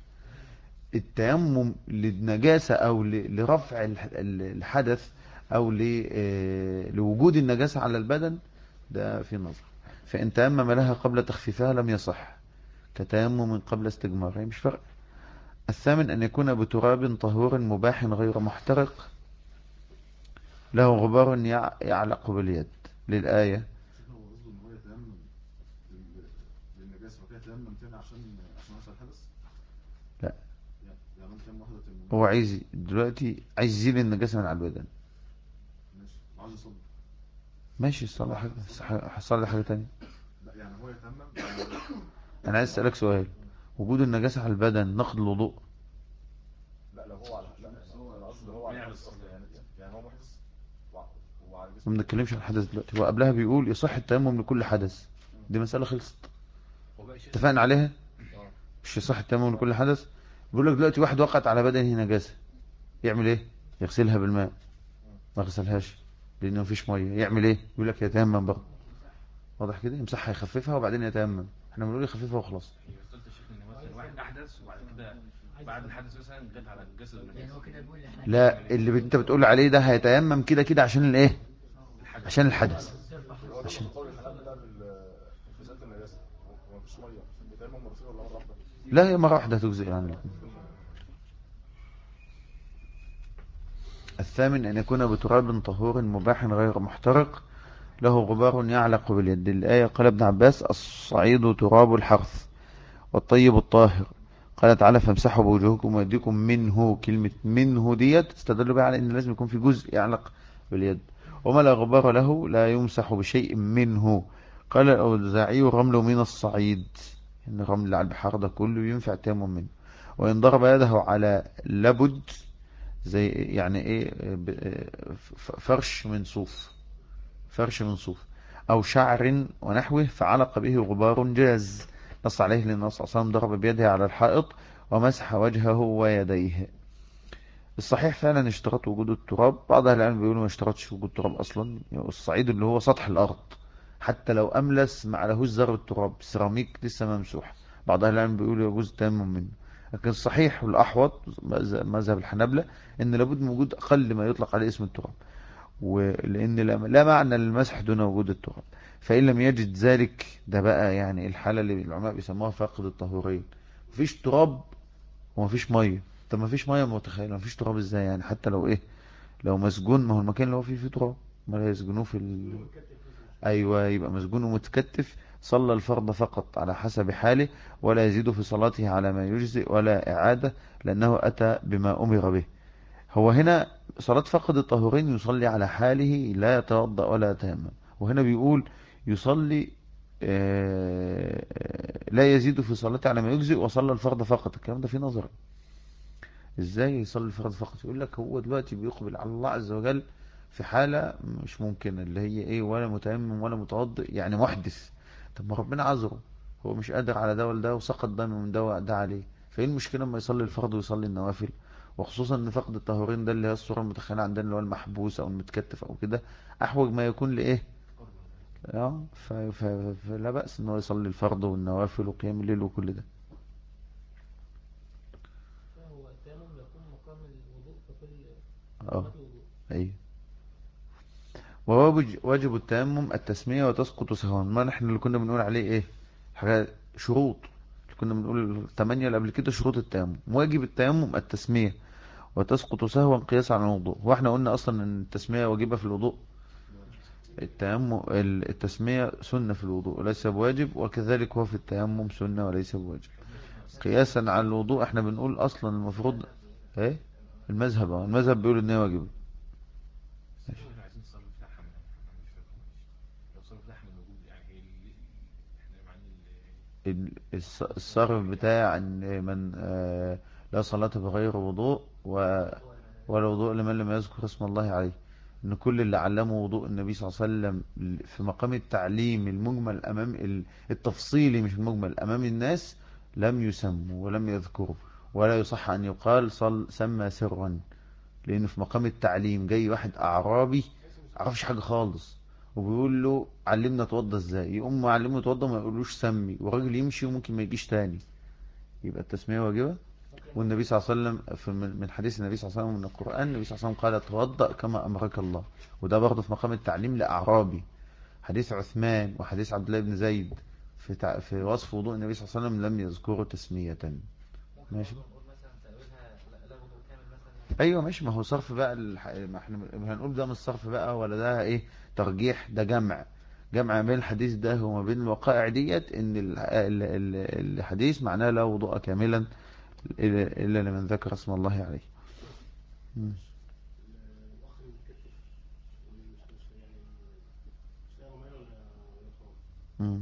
التيمم للنجاسة أو لرفع الحدث أو لوجود النجاسة على البدن ده في نظر. فإن تيمم لها قبل تخفيفها لم يصح، كتيمم قبل استجمارها مش فرق. الثامن أن يكون بتراب طهور مباح غير محترق له غبار يعلق باليد للآية. هو قصده ان هو يتيمم للنجاسه وكده يتيمم تاني عشان يحصل الحدث. لا، يعني ممكن واحده تيمم هو عايز دلوقتي عايز يزيل النجاسة من على البدن. ماشي عايز يصلي. ماشي، صلي حاجة تانية. لا يعني هو يتيمم أنا عايز أسألك سؤال، وجود النجاسة على البدن نقض الوضوء؟ لا لو هو على لا انا قصدي هو على الحدث اصلا يعني هو محدث وعلى ما جسمه. بنتكلمش عن الحدث دلوقتي، هو قبلها بيقول يصح التيمم لكل حدث، دي مسألة خلصت اتفقنا عليها. مش يصح التيمم لكل حدث. بيقول لك دلوقتي واحد وقعت على بدنه نجاسة، يعمل ايه؟ يغسلها بالماء. ما غسلهاش لأنه مفيش مية، يعمل ايه؟ يقول لك يتيمم برضه. واضح كده؟ يمسحها يخففها وبعدين يتيمم. احنا بنقول يخففها وخلاص. قلت الشيخ ان مثلا واحد احدث وبعد كده بعد الحدث مثلا جت على الجسد يعني هو النجاسه كده بيقول احنا لا، اللي انت بتقول عليه ده هيتيمم كده كده عشان الايه؟ عشان الحدث. هو ده قول الحلال ده لازاله النجاسه ومفيش ميه يتيمم مرتين ولا مره واحده؟ لا، هي مرة واحدة تجزئ عن الاثنين. الثامن أن يكون بتراب طهور مباح غير محترق له غبار يعلق باليد. الآية قال ابن عباس الصعيد تراب الحرث والطيب الطاهر. قال تعالى فامسحوا بوجوهكم ويديكم منه. كلمة منه ديت استدلوا بها على أن لازم يكون في جزء يعلق باليد. وما لا غبار له لا يمسح بشيء منه. قال الأوزاعي الرمل من الصعيد، إن الرمل اللي على البحار ده كله ينفع التيمم منه. وإن ضرب يده على لبد زي يعني ايه فرش من صوف، فرش من صوف او شعر ونحوه فعلق به غبار جاز. نص عليه لأن النبي صلى الله عليه وسلم ضرب بيده على الحائط ومسح وجهه ويديه. الصحيح فعلا اشترط وجود التراب. بعض اهل العلم بيقولوا ما اشترطش وجود التراب اصلا. يعني الصعيد اللي هو سطح الارض حتى لو املس ما عليهوش ذره تراب، سيراميك لسه ممسوح، بعض اهل العلم بيقولوا يجوز التيمم منه. لكن الصحيح والاحوط مذهب الحنابلة ان لابد من وجود اقل ما يطلق عليه اسم التراب، ولان لا معنى للمسح دون وجود التراب. فان لم يجد ذلك، ده بقى يعني الحاله اللي العلماء بيسموها فاقد الطهورين. مفيش تراب ومفيش ميه. طب مفيش ميه، متخيل مفيش تراب ازاي يعني؟ حتى لو ايه، لو مسجون، ما هو المكان اللي هو فيه تراب، ما يسجنوه في ايوه، يبقى مسجون ومتكتف. صلى الفرض فقط على حسب حاله، ولا يزيد في صلاته على ما يجزئ ولا إعادة، لأنه أتى بما أمر به. هو هنا صلاة فقد الطهورين يصلي على حاله لا يتوضأ ولا يتيمم. وهنا بيقول يصلي لا يزيد في صلاته على ما يجزئ وصلى الفرض فقط. الكلام ده في نظر. ازاي يصلي الفرض فقط؟ يقول لك هو دلوقتي بيقبل على الله عز وجل في حالة مش ممكنة، اللي هي ايه، ولا متيمم ولا متوضئ، يعني محدث. طب ما ربنا عذره، هو مش قادر على ده ولا ده وسقط دم من ده عليه. فايه المشكلة لما يصلي الفرض ويصلي النوافل؟ وخصوصا ان فقد الطهورين ده اللي هي الصورة المتخيلة عندنا اللي هو المحبوس او المتكتف او كده، احوج ما يكون لايه. فلا بأس ان هو يصلي الفرض والنوافل وقيام الليل وكل ده. هو التيمم يكون مقام الوضوء في كل اه، مقامات الوضوء. ايوه. وواجب التيمم التسمية وتسقط سهوا. ما نحن اللي كنا بنقول عليه ايه؟ حاجة شروط اللي كنا بنقول 8 اللي قبل كده شروط التيمم. واجب التيمم التسمية وتسقط سهوا قياسا على الوضوء. واحنا قلنا اصلا ان التسمية واجبة في الوضوء. التيمم التسمية سنة في الوضوء وليس بواجب، وكذلك هو في التيمم سنة وليس بواجب. قياسا على الوضوء احنا بنقول اصلا المفروض ايه؟ المذهب بيقول ان هي واجبة. احنا عايزين نصلي في لحم، انا مش فاهم لو صلي في لحم موجود يعني هي احنا معنى الصرف بتاع ان من لا صلاة بغير وضوء ولا وضوء لمن لم يذكر اسم الله عليه. ان كل اللي علموا وضوء النبي صلى الله عليه وسلم في مقام التعليم المجمل امام التفصيلي مش المجمل امام الناس لم يسموا ولم يذكروا، ولا يصح ان يقال سمى سرا. لانه في مقام التعليم جاي واحد اعرابي عرفش حاجة خالص وبيقول له علمنا اتوضى ازاي، يقوم معلمه اتوضى ما يقولوش سمي، والراجل يمشي وممكن ما يجيش تاني. يبقى التسمية واجبة. والنبي صلى الله عليه وسلم من حديث النبي صلى الله عليه وسلم من القرآن، النبي صلى الله عليه وسلم قال توضأ كما أمرك الله. وده برضه في مقام التعليم لأعرابي. حديث عثمان وحديث عبد الله بن زيد في وصف وضوء النبي صلى الله عليه وسلم لم يذكروا تسمية. ماشي. ايوه ماشي. ما هو صرف بقى ما احنا هنقول ده مش صرف بقى ولا ده ايه ترجيح، ده جمع بين الحديث ده وما بين الوقائع ديت ان الحديث معناه لا وضوء كاملا الا لمن ذكر اسم الله عليه. مم. مم.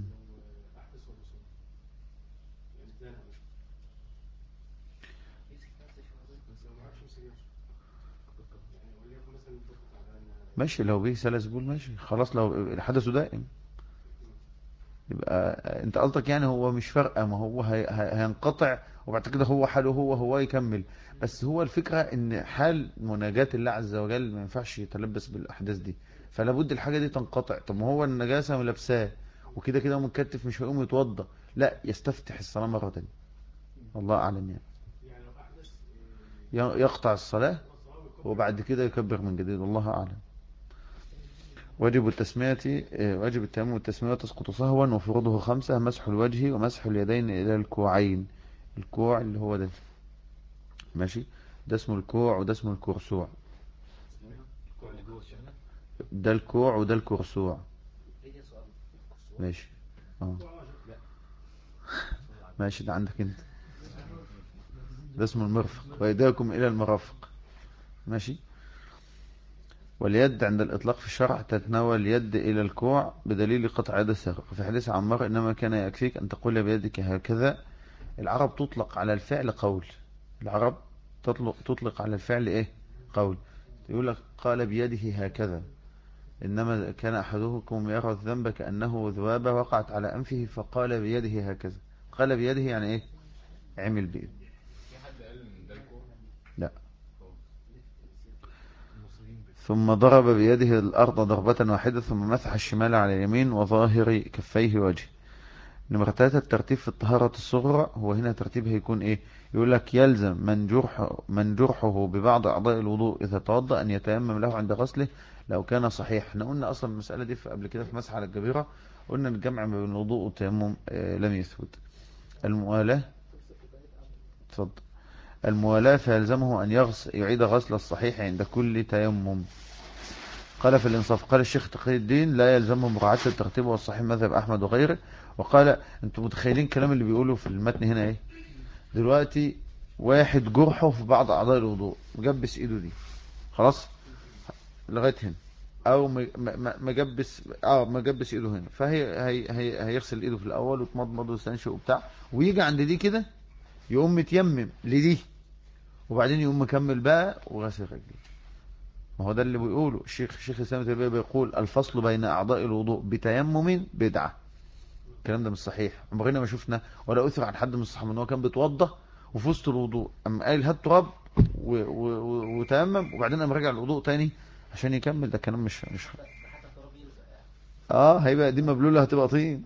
ماشي لو به سلس بول ماشي خلاص. لو الحدث دائم يبقى انت قصدك يعني هو مش فارقه، ما هو هينقطع وبعد كده هو حاله هو يكمل. بس هو الفكره ان حال مناجاة الله عز وجل ما ينفعش يتلبس بالاحداث دي، فلا بد الحاجه دي تنقطع. طب ما هو النجاسه ملابساه وكده كده متكتف مش هيقوم يتوضا، لا يستفتح الصلاه مره ثانيه. الله اعلم يعني. يقطع الصلاه وبعد كده يكبر من جديد، الله اعلم. واجب التسمية واجب التيمم والتسمية تسقط سهوا، وفروضه 5: مسح الوجه ومسح اليدين إلى الكوعين. الكوع اللي هو ده ماشي، ده اسمه الكوع وده اسمه الكرسوع. ده الكوع وده الكرسوع. ماشي اه ماشي، ده عندك انت. ده اسمه المرفق، وإيديكم إلى المرافق. ماشي. واليد عند الإطلاق في الشرع تتناول اليد إلى الكوع بدليل قطع يد السارق. في حديث عمار إنما كان يكفيك أن تقول بيدك هكذا. العرب تطلق على الفعل قول. العرب تطلق على الفعل ايه؟ قول. يقول لك قال بيده هكذا. إنما كان أحدكم يرى الذنب كأنه ذبابة وقعت على أنفه فقال بيده هكذا. قال بيده يعني ايه؟ عمل بيده. لا. ثم ضرب بيده الأرض ضربة واحدة ثم مسح الشمال على اليمين وظاهر كفيه وجهه. نمرة 3 الترتيب في الطهارة الصغرى. هو هنا ترتيب هيكون ايه؟ يقول لك يلزم من جرحه ببعض أعضاء الوضوء إذا توضأ أن يتيمم له عند غسله لو كان صحيح. احنا قلنا أصلا المسألة دي قبل كده في مسح على الجبيرة، قلنا الجمع بين الوضوء والتيمم لم يثبت. الموالاة. اتفضل. الموالاة فيلزمه أن يعيد غسل الصحيح عند كل تيمم. قال في الإنصاف، قال الشيخ تقي الدين لا يلزمه مراعاة الترتيب والصحيح مذهب أحمد وغيره. وقال انتم متخيلين الكلام اللي بيقوله في المتن هنا ايه؟ دلوقتي واحد جرحه في بعض أعضاء الوضوء مجبس ايده دي خلاص لغاية هنا، او مجبس ايده هنا، هيغسل ايده في الاول وتمضمض ويستنشق وبتاع، ويجي عند دي كده يقوم متيمم لدي وبعدين يقوم مكمل بقى وغسل رجليه. ما هو ده اللي بيقوله الشيخ الإسلام ابن تيمية، بيقول الفصل بين أعضاء الوضوء بتيمم بدعة. الكلام ده مش صحيح، عمرنا ما شفنا ولا أثر عن حد من الصحابة ان هو كان بيتوضى وفي وسط الوضوء اما قال هات تراب وتيمم وبعدين قام راجع الوضوء تاني عشان يكمل. ده كلام مش هيبقى دي مبلولة هتبقى طين.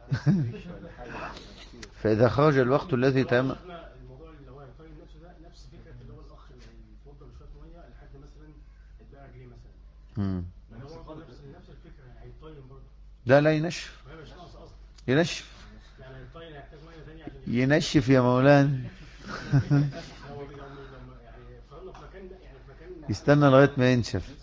فإذا خرج الوقت الذي تيمم. الموضوع اللي هو يقيم نفسه ده نفس فكره اللي هو الاخ اللي يتوضى بشويه ميه لحد مثلا اتبقى رجليه مثلا. ما هو برضه نفس الفكره، هيطين برضه. لا ينشف، ما هي مش ناقص اصلا. ينشف يعني هيطين، هيحتاج ميه ثانيه عشان ينشف يا مولانا. هو يعني فرنا في مكان، يعني في مكان يستنى لغاية ما ينشف.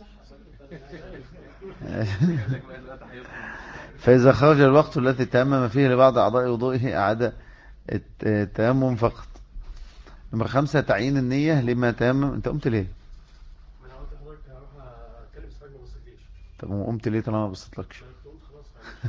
فإذا خرج الوقت الذي تيمم فيه لبعض أعضاء وضوئه أعاد التيمم فقط. نمرة 5 تعيين النية لما تيمم. أنت قمت ليه؟ ما انا قلت لحضرتك هروح اتكلم سفاج ما بصيتليش. طب قمت ليه طالما ما بصيتلكش؟ ما انا كنت قلت خلاص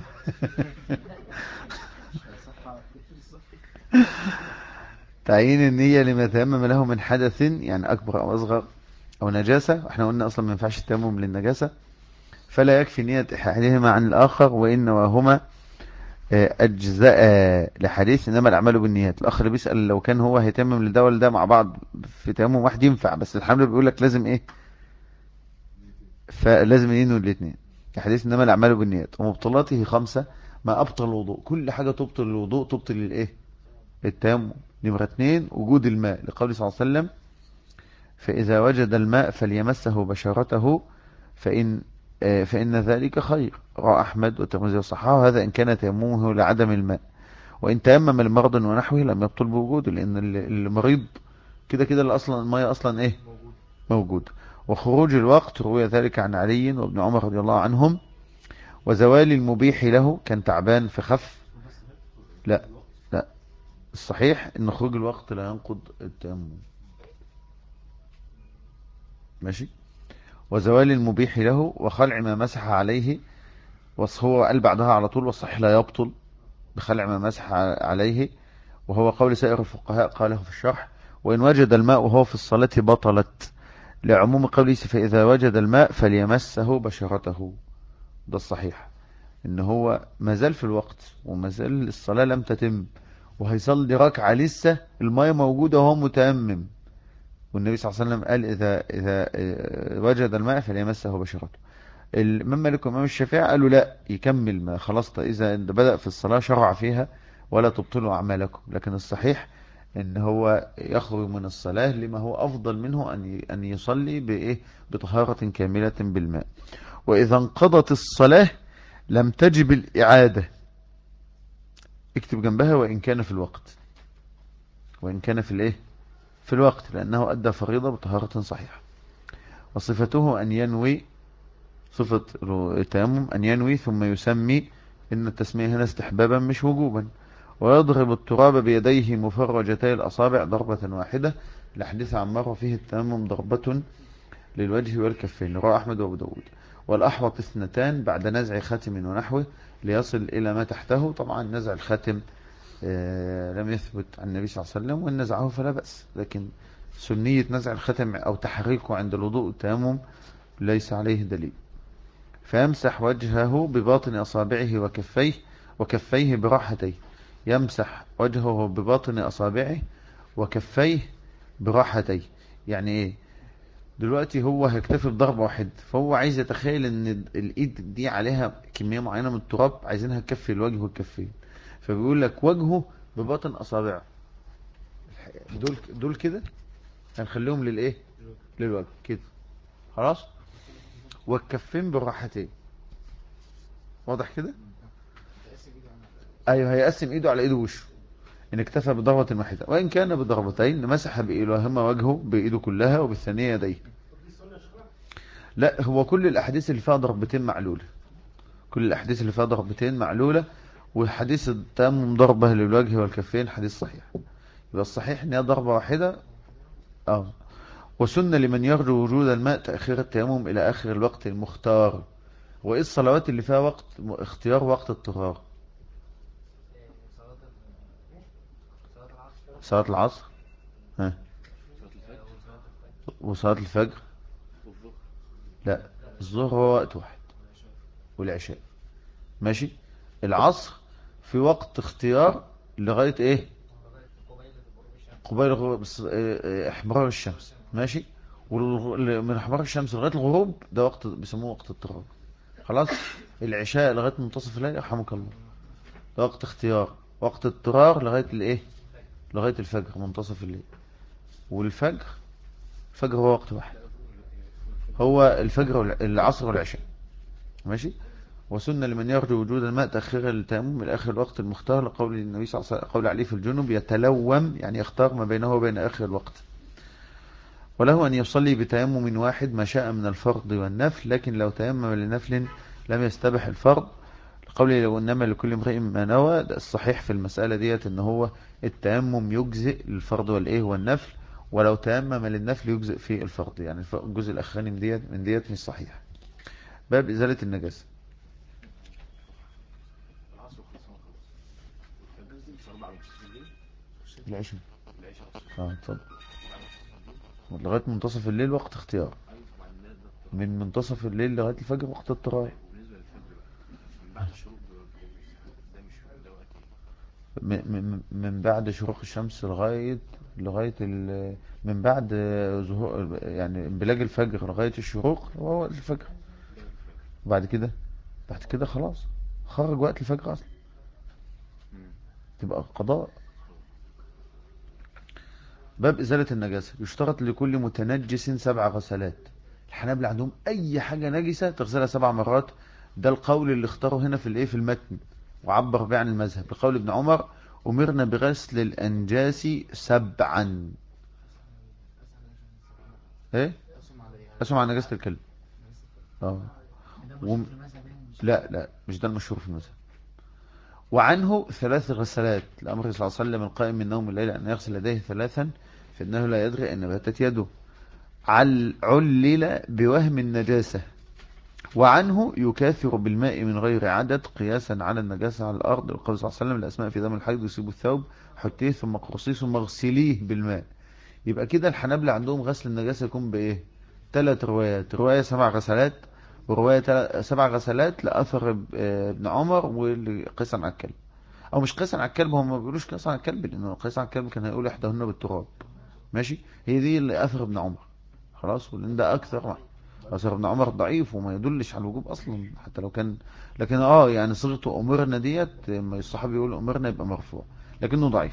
تعيين النية لما تيمم له من حدث، يعني أكبر أو أصغر أو نجاسة. احنا قلنا أصلا ما ينفعش التيمم للنجاسة، فلا يكفي نية أحدهما عن الآخر، وإن وهما أجزاء لحديث إنما الأعمال بالنيات. الأخ اللي بيسأل لو كان هو هيتمم لده ولا ده مع بعض في تيمم واحد ينفع، بس الحمد بيقول لك لازم إيه، فلازم ينوي الاثنين. كحديث إنما الأعمال بالنيات. ومبطلاته 5 ما أبطل الوضوء، كل حاجة تبطل الوضوء تبطل الإيه، التيمم. نمرة 2 وجود الماء، لقول صلى الله عليه وسلم فإذا وجد الماء فليمسه بشرته فإن ذلك خير. رواه أحمد والترمذي وصححه هذا إن كان تيممه لعدم الماء. وإن تيمم لمرض ونحوه لم يبطل بوجوده، لأن المريض كده كده اللي أصلا المية أصلا إيه موجود. وخروج الوقت روي ذلك عن علي وابن عمر رضي الله عنهم. وزوال المبيح له كان تعبان فخف. لا لا، الصحيح ان خروج الوقت لا ينقض التيمم. ماشي. وزوال المبيح له وخلع ما مسح عليه، هو قال بعدها على طول والصحيح لا يبطل بخلع ما مسح عليه، وهو قول سائر الفقهاء قاله في الشرح. وإن وجد الماء وهو في الصلاة بطلت، لعموم قوله فإذا وجد الماء فليمسه بشرته. ده الصحيح، إن هو ما زال في الوقت وما زال الصلاة لم تتم، وهيصلي ركعة لسه الماء موجودة وهو متيمم. والنبي صلى الله عليه وسلم قال إذا وجد الماء فليمسه بشرته. الإمام مالك والإمام الشافعي قالوا لا، يكمل ما خلاص، إذا بدأ في الصلاة شرع فيها ولا تبطلوا أعمالكم. لكن الصحيح إن هو يخرج من الصلاة لما هو أفضل منه أن يصلي بإيه، بطهارة كاملة بالماء. وإذا انقضت الصلاة لم تجب الإعادة. اكتب جنبها وإن كان في الوقت، وإن كان في الإيه، في الوقت، لأنه أدى فريضة بطهارة صحيحة. وصفته أن ينوي، صفة التيمم أن ينوي ثم يسمي. إن التسمية هنا استحبابا مش وجوبا. ويضرب التراب بيديه مفرجتي الأصابع ضربة واحدة، لحديث عمار فيه التيمم ضربة للوجه والكفين، رواه أحمد وأبو داود. والأحوط 2 بعد نزع ختم ونحوه ليصل إلى ما تحته. طبعا نزع الختم لم يثبت عن النبي صلى الله عليه وسلم، وإن نزعه فلا بأس، لكن سنية نزع الختم أو تحريكه عند الوضوء والتيمم ليس عليه دليل. فيمسح وجهه بباطن أصابعه وكفيه براحتيه. يمسح وجهه بباطن أصابعه وكفيه براحتيه. يعني إيه؟ دلوقتي هو هيكتفي بضربة واحدة، فهو عايز يتخيل ان الايد دي عليها كمية معينة من التراب عايزينها تكفي الوجه والكفين، فبيقول لك وجهه بباطن اصابعه. دول كده هنخليهم للايه، للوجه كده، خلاص. والكفين بالراحتين، واضح كده. ايوه، هيقسم ايده على ايده وشه، ان اكتفى بضربة واحدة. وان كان بضربتين مسح بإلهما وجهه بايده كلها وبالثانية يديه. لا، هو كل الاحاديث اللي فيها ضربتين معلولة، كل الاحاديث اللي فيها ضربتين معلولة. وحديث التيمم ضربة للوجه والكفين حديث صحيح. يبقى الصحيح ان هي ضربة واحدة. وسنة لمن يرجو وجود الماء تأخير التيمم الى اخر الوقت المختار. وايه الصلوات اللي فيها وقت اختيار وقت اضطرار؟ صلاة العصر، ها، وصلاة الفجر. لا، الظهر هو وقت واحد، والعشاء. ماشي. العصر في وقت اختيار لغاية ايه، قبيل احمرار الشمس. ماشي. ومن احمرار الشمس لغاية الغروب ده وقت بيسموه وقت اضطرار. خلاص. العشاء لغاية منتصف الليل يرحمك الله ده وقت اختيار. وقت اضطرار لغاية الايه، لغاية الفجر منتصف الليل. الفجر هو وقت واحد، هو الفجر العصر والعشاء. ماشي. وسنة لمن يرجو وجود الماء تأخير التيمم إلى آخر الوقت المختار، لقول النبي صلى الله عليه وسلم قول عليه في الجنوب يتلوم، يعني يختار ما بينه وبين آخر الوقت. وله أن يصلي بتيمم واحد ما شاء من الفرض والنفل، لكن لو تيمم لنفل لم يستبح الفرض، لقوله لو إنما لكل امرئ ما نوى. الصحيح في المسألة ديت إن هو التيمم يجزئ الفرض والإيه والنفل، ولو تيمم للنفل يجزئ في الفرض، يعني الجزء الأخراني من ديت مش صحيح. باب إزالة النجاسة. العصر خلصان خلاص، والفجر دي بيصلوا بعد منتصف الليل. العشاء. العشاء أصلا اتفضل. بعد منتصف الليل. لغاية منتصف الليل وقت اختيار، أيوة طبعا ده الطريق. من منتصف الليل لغاية الفجر وقت اضطرار. وبالنسبة للفجر بقى من بعد الشروق ده مش ده وقت ايه؟ من بعد شروق الشمس من بعد ظهور يعني انبلاج الفجر لغاية الشروق هو وقت الفجر. ده الفجر. بعد كده خلاص خرج وقت الفجر اصلا، تبقى قضاء. باب إزالة النجاسة. يشترط لكل متنجس 7 غسلات. الحنابلة عندهم اي حاجة نجسة تغسلها 7 مرات. ده القول اللي اختاره هنا في المتن، وعبر به عن المذهب بقول ابن عمر أمرنا بغسل الأنجاس 7. ايه اسم على نجاسة الكلب. اه ده وم... مشهور في المذهب يعني مش لا مش ده المشهور في المذهب. وعنه 3 غسلات لأمر صلى الله عليه وسلم القائم من نوم الليل أن يغسل يديه 3 فإنه لا يدري أن باتت يده. علل بوهم النجاسة. وعنه يكاثر بالماء من غير عدد قياسا على النجاسة على الأرض، القول صلى الله عليه وسلم الأسماء في دم الحيض يصيب الثوب حتيه ثم قرصيه ثم اغسليه بالماء. يبقى كده الحنابلة عندهم غسل النجاسة يكون بإيه؟ 3 روايات، رواية 7 غسلات، ورواية 7 غسلات لأثر ابن عمر والقيس على الكلب. أو مش قيس على الكلب، هم ما بيقولوش قيس على الكلب لأنه قيس على الكلب كان هيقول إحداهن بالتراب. ماشي. هي دي اللي أثر ابن عمر خلاص، ولأن ده أثر ابن عمر ضعيف وما يدلش على الوجوب أصلا حتى لو كان، لكن يعني صيغته أمرنا ديت لما الصحابي يقول أمرنا يبقى مرفوع لكنه ضعيف.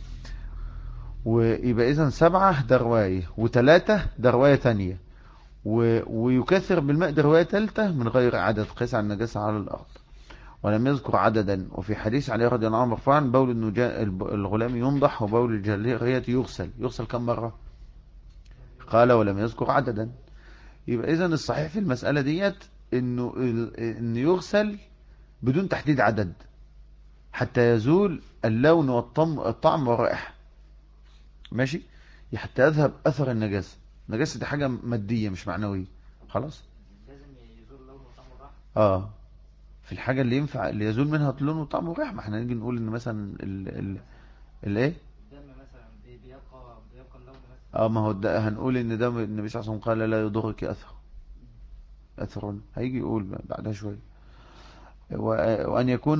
ويبقى إذن 7 ده رواية، و3 ده رواية تانية، ويكثر بالماء ده رواية ثالثة من غير عدد قيس على النجاسة على الأرض. ولم يذكر عددا. وفي حديث علي رضي الله عنه مرفوعا بول الغلام ينضح وبول الجارية يغسل كم مرة؟ قال ولم يذكر عددا. يبقى إذن الصحيح في المسألة ديت إنه يغسل بدون تحديد عدد حتى يزول اللون والطعم والرائحة. ماشي. حتى يذهب أثر النجاسة. النجاسة دي حاجة مادية مش معنوية. خلاص. لازم يزول لونه وطعمه اه في الحاجة اللي ينفع اللي يزول منها لون وطعم وريحة. ما احنا نيجي نقول ان مثلا الايه الدم مثلا بيبقى اللون مثلا. ما هو ده هنقول ان ده النبي صلى الله عليه وسلم قال لا يضرك اثر هيجي يقول بعدها شوية. وان يكون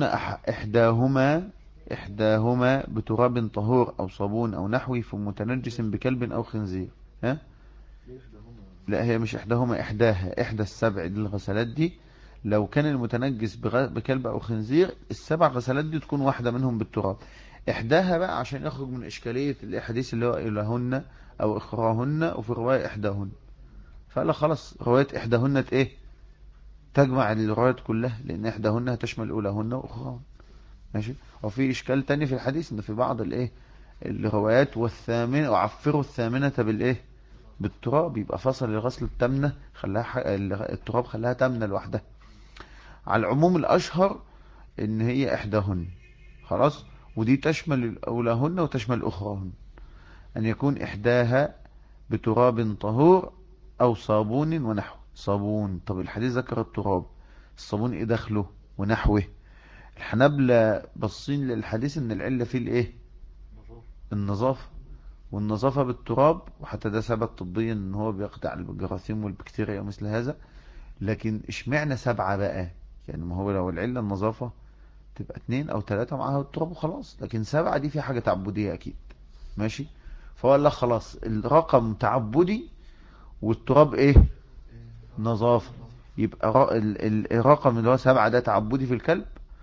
احداهما بتراب طهور او صابون او نحوي فمتنجس بكلب او خنزير. ها لا هي مش احداهما، احدى السبع دي الغسلات دي. لو كان المتنجس بكلب او خنزير ال7 غسلات دي تكون واحدة منهم بالتراب. احداها بقى عشان يخرج من اشكالية الاحاديث اللي هو الهن او اخراهن، وفي رواية احداهن. فقال خلاص رواية احداهن ايه تجمع الروايات كلها لان احداهن هتشمل اولهن واخراهن. ماشي. وفي اشكال تاني في الحديث ان في بعض الروايات والثامنة وعفروا الثامنة بالايه بالتراب، يبقى فصل الغسل التامنة التراب خلاها تامنة لوحدها. على العموم الأشهر إن هي إحداهن خلاص، ودي تشمل أولاهن وتشمل أخراهن. أن يكون إحداها بتراب طهور أو صابون ونحو صابون. طب الحديث ذكر التراب، الصابون إيه دخله ونحوه؟ الحنابلة بصين للحديث إن العلة فيه الإيه النظافة، والنظافة بالتراب، وحتى ده ثبت طبيا ان هو بيقطع الجراثيم والبكتيريا ومثل هذا. لكن اشمعنى 7 بقى؟ يعني ما هو لو العلة النظافة تبقى 2 أو 3 معاها التراب وخلاص، لكن 7 دي في حاجة تعبدية اكيد. ماشي. فقال لك خلاص الرقم تعبدي والتراب ايه نظافة. يبقى الرقم اللي هو 7 ده تعبدي في الكلب،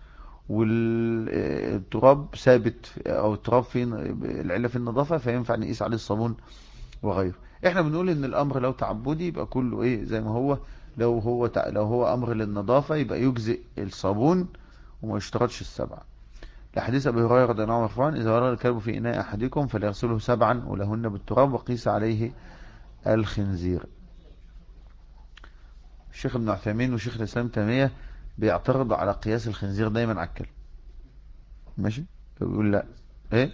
والتراب ثابت او التراب فيه العلة في النظافة فينفع نقيس عليه الصابون وغيره. احنا بنقول ان الامر لو تعبدي يبقى كله ايه زي ما هو لو هو أمر للنظافة يبقى يجزئ الصابون وما يشترطش السبعة. لحديث أبي هريرة رضي الله عنه مرفوعا: إذا ولغ الكلب في إناء أحدكم فليغسله 7 ولهن بالتراب وقيس عليه الخنزير. الشيخ ابن عثيمين وشيخ الإسلام تيمية بيعترضوا على قياس الخنزير دايما على الكلب. ماشي، يقول لا ايه،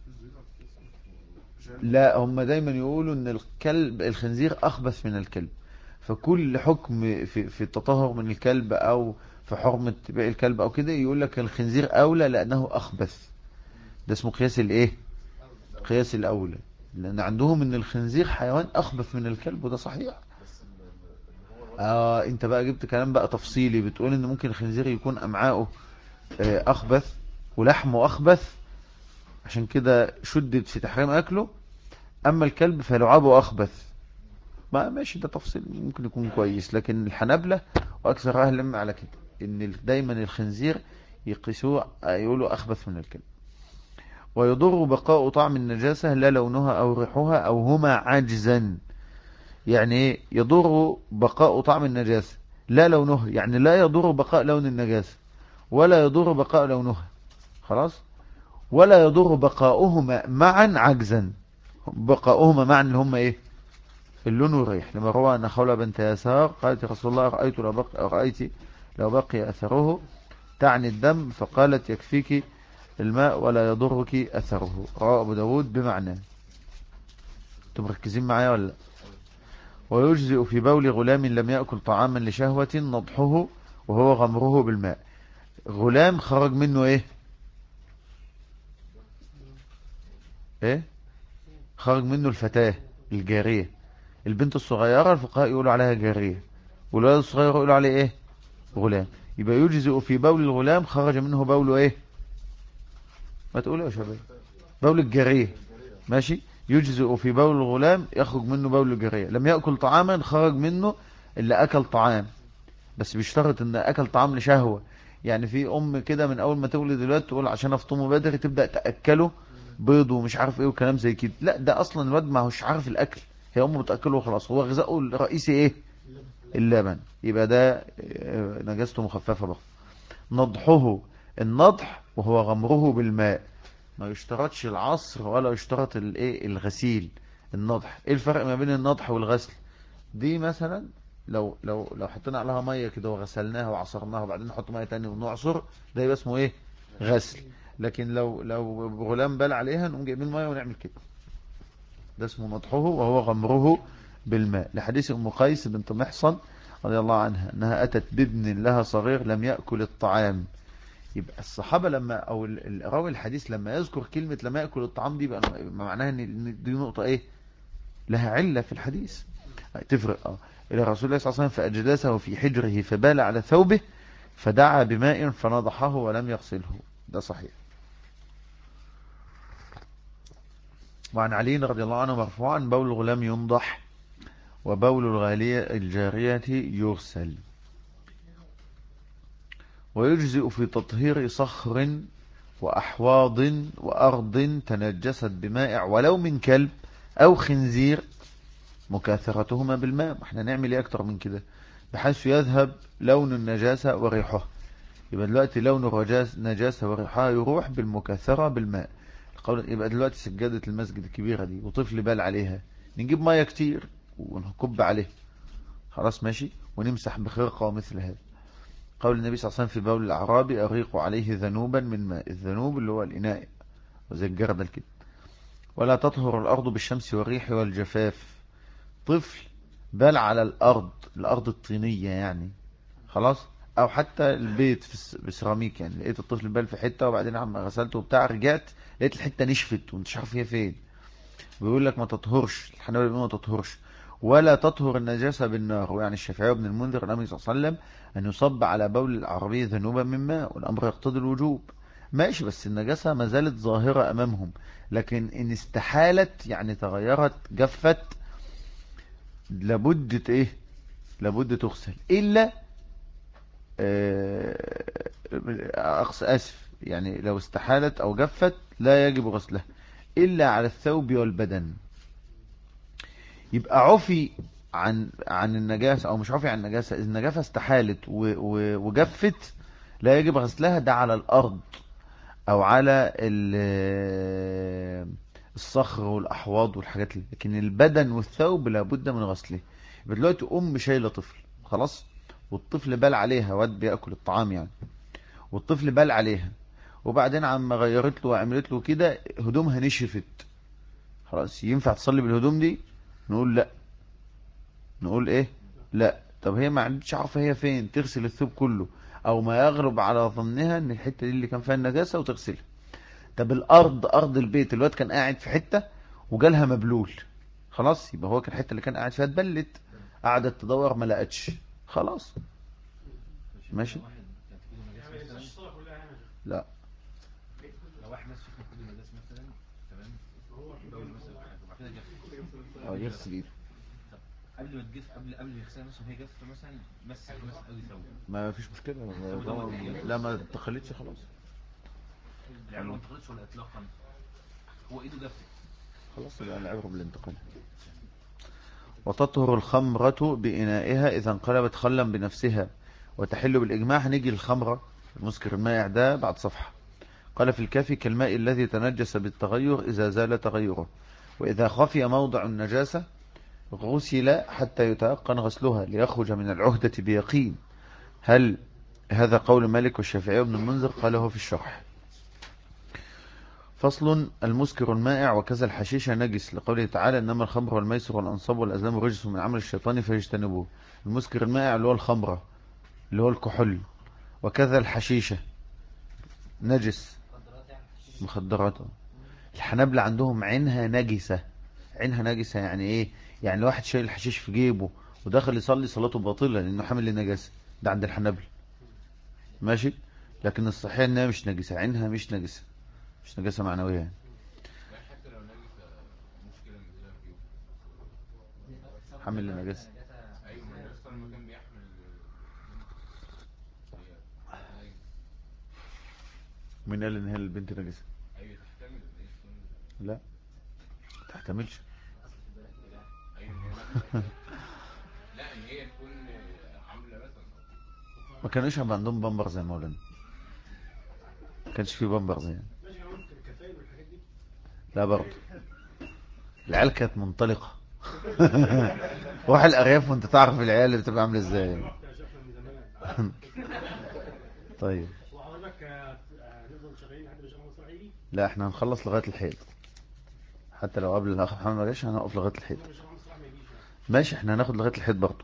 لا هم دايما يقولوا ان الخنزير اخبث من الكلب، فكل حكم في التطهر من الكلب او في حرمة بيع الكلب او كده يقول لك الخنزير اولى لانه اخبث. ده اسمه قياس الايه، قياس الاولى، لان عندهم ان الخنزير حيوان اخبث من الكلب، وده صحيح. انت بقى جبت كلام بقى تفصيلي، بتقول ان ممكن الخنزير يكون امعاؤه اخبث ولحمه اخبث، عشان كده شدد في تحريم اكله. اما الكلب فلعابه اخبث. ما ماشي، ده تفصيل ممكن يكون كويس، لكن الحنابلة واكثر اهل العلم على كده ان دايما الخنزير يقيسوه يقولوا اخبث من الكلب. ويضر بقاء طعم النجاسة لا لونها او ريحها او هما عاجزا. يعني ايه يضر بقاء طعم النجاسة؟ لا لونه، يعني لا يضر بقاء لون النجاسة ولا يضر بقاء لونها، خلاص، ولا يضر بقاؤهما معا عجزا. بقاؤهما معا اللي هم ايه، اللون والريح. لما روى أن خولة بنت يسار قالت يا رسول الله رأيت لو بقي أثره تعني الدم، فقالت يكفيك الماء ولا يضرك أثره. رواه أبو داود بمعنى. انتم مركزين معايا ولا؟ ويجزئ في بول غلام لم يأكل طعاما لشهوة نضحه وهو غمره بالماء. غلام خرج منه ايه خرج منه الفتاة الجارية. البنت الصغيرة الفقهاء يقولوا عليها جارية، والولد الصغير يقولوا عليه ايه، غلام. يبقى يجزئ في بول الغلام خرج منه بوله ايه، ما تقولوا يا شباب، بول الجارية. ماشي، يجزئ في بول الغلام يخرج منه بول الجارية. لم يأكل طعاما خرج منه اللي أكل طعام، بس بيشترط ان أكل طعام لشهوة. يعني في أم كده من أول ما تولد الولد تقول عشان أفطمه بدري تبدأ تأكله بيض ومش عارف ايه وكلام زي كده. لا، ده أصلا الولد ما هوش عارف الأكل، هي أمه بتأكله وخلاص، هو غذاؤه الرئيسي ايه، اللبن. يبقى ده نجاسته مخففة بقى. نضحه، النضح وهو غمره بالماء، ما يشترطش العصر ولا يشترط الايه الغسيل. النضح ايه الفرق ما بين النضح والغسل؟ دي مثلا لو حطينا عليها ميه كده وغسلناها وعصرناها وبعدين نحط ميه تاني ونعصر، ده يبقى اسمه ايه، غسل. لكن لو غلام بال عليها نقوم جايبين ميه ونعمل كده، ده اسمه نضحه وهو غمره بالماء. لحديث ام قيس بنت محصن رضي الله عنها انها اتت بابن لها صغير لم يأكل الطعام. يبقى الصحابة لما او راوي الحديث لما يذكر كلمة لم يأكل الطعام دي يبقى معناها ان دي نقطة ايه، لها علة في الحديث تفرق. الى رسول الله صلى الله عليه وسلم فاجلسه في حجره فبال على ثوبه فدعا بماء فنضحه ولم يغسله، ده صحيح. وعن علي رضي الله عنه مرفوعا: بول الغلام ينضح وبول الجارية يغسل. ويجزئ في تطهير صخر وأحواض وأرض تنجست بمائع ولو من كلب أو خنزير مكاثرتهما بالماء. احنا نعمل ايه اكتر من كده بحيث يذهب لون النجاسة وريحها؟ يبقى دلوقتي لون النجاسة وريحها يروح بالمكاثرة بالماء. يبقى دلوقتي سجادة المسجد الكبيرة دي وطفل بال عليها، نجيب مية كتير ونكب عليه، خلاص ماشي، ونمسح بخرقة ومثل هذا. قول النبي صلى الله عليه وسلم في بول الأعرابي: أريق عليه ذنوبا من ماء. الذنوب اللي هو الإناء وزي الجردل كده. ولا تطهر الأرض بالشمس والريح والجفاف. طفل بال على الأرض الطينية يعني، خلاص، أو حتى البيت في السيراميك، يعني لقيت الطفل بال في حتة وبعدين عم غسلته وبتاع رجعت لقيت الحتة نشفت وانت مش عارف هي فين. بيقول لك ما تطهرش، الحنابلة بيقولوا ما تطهرش. ولا تطهر النجاسة بالنار. ويعني الشافعي وابن المنذر النبي صلى الله عليه وسلم أن يصب على بول الأعرابي ذنوبا من ماء، والأمر يقتضي الوجوب. ماشي، بس النجاسة ما زالت ظاهرة أمامهم، لكن إن استحالت يعني تغيرت جفت لابد تغسل، إلا آسف، يعني لو استحالت أو جفت لا يجب غسلها إلا على الثوب والبدن. يبقى عفي عن النجاسة او مش عافي عن النجاسة، النجاسة استحالت وجفت، لا يجب غسلها. ده على الارض او على الصخر والاحواض والحاجات دي، لكن البدن والثوب لابد من غسله. يبقى دلوقتي شايله طفل خلاص، والطفل بال عليها، واد بياكل الطعام يعني، والطفل بال عليها، وبعدين عم غيرت له وعملت له كده هدومها نشفت، خلاص ينفع تصلي بالهدوم دي؟ نقول لا. نقول ايه؟ لا. طب هي ما عندش عارفه هي فين، تغسل الثوب كله، او ما يغلب على ظنها ان الحته دي اللي كان فيها النجاسه وتغسلها. طب الارض، ارض البيت، الواد كان قاعد في حته وجالها مبلول، خلاص يبقى هو كان الحته اللي كان قاعد فيها اتبلت، قعدت تدور ما لقتش، خلاص ماشي. يعني ما ينفعش الصلاة كلها يعني. لا لو واحد ماسك في كل الناس مثلا، تمام، هو دول مثلا وبعد كده جف. يغسل ايده. طب قبل ما تجف، قبل ما يغسلها مثلا، هي جافه مثلا، مسح مثلا قوي ثوب، ما فيش مشكله. لا ما تخليتش خلاص. يعني ما انتقلتش ولا اطلاقا، هو ايده جفت خلاص يبقى العبره بالانتقال. وتطهر الخمرة بإنائها إذا انقلبت خلا بنفسها، وتحل بالإجماع. هنيجي الخمرة المسكر المائع ده بعد صفحة. قال في الكافي: كالماء الذي تنجس بالتغير إذا زال تغيره، وإذا خفي موضع النجاسة غسل حتى يتيقن غسلها ليخرج من العهدة بيقين. هل هذا قول مالك والشافعي وابن المنذر؟ قاله في الشرح. فصل: المسكر المائع وكذا الحشيش نجس، لقوله تعالى: إنما الخمر والميسر والأنصاب والأزلام رجس من عمل الشيطان فاجتنبوه. المسكر المائع اللي هو الخمرة، اللي هو الكحول، وكذا الحشيشة نجس، مخدرات. الحنابلة عندهم عينها نجسة. عينها نجسة يعني ايه؟ يعني لو واحد شايل الحشيش في جيبه ودخل يصلي صلاته باطلة لانه حامل للنجاسة، ده عند الحنابلة ماشي. لكن الصحيح انها مش نجسة، عينها مش نجسة، مش نجاسة معنوية يعني. حتى لو نجس مشكله من ده فيه، حامل للنجاسة. ايوه ما الناس لما كان بيحمل مين قال ان هي البنت نجسة؟ ايوه تحتمل ان هي تكون، لا تحتملش. ايوه لا ان هي تكون عامله مثلا. ما كانوش عندهم بامبر زي مولانا، ما كانش في بامبر زي يعني. ماشي كمان في الكفاية والحاجات دي. لا برضه العيال كانت منطلقة. روح الأرياف وانت تعرف العيال اللي بتبقى عاملة ازاي. رحت شافنا من زمان. طيب وحضرتك هنفضل شغالين لحد ما شغال مصر هيجي؟ لا احنا هنخلص لغاية الحيط، حتى لو قبل الاخ محمد ما جاش هنقف لغاية الحيط. ماشي احنا هناخد لغاية الحيط برضه.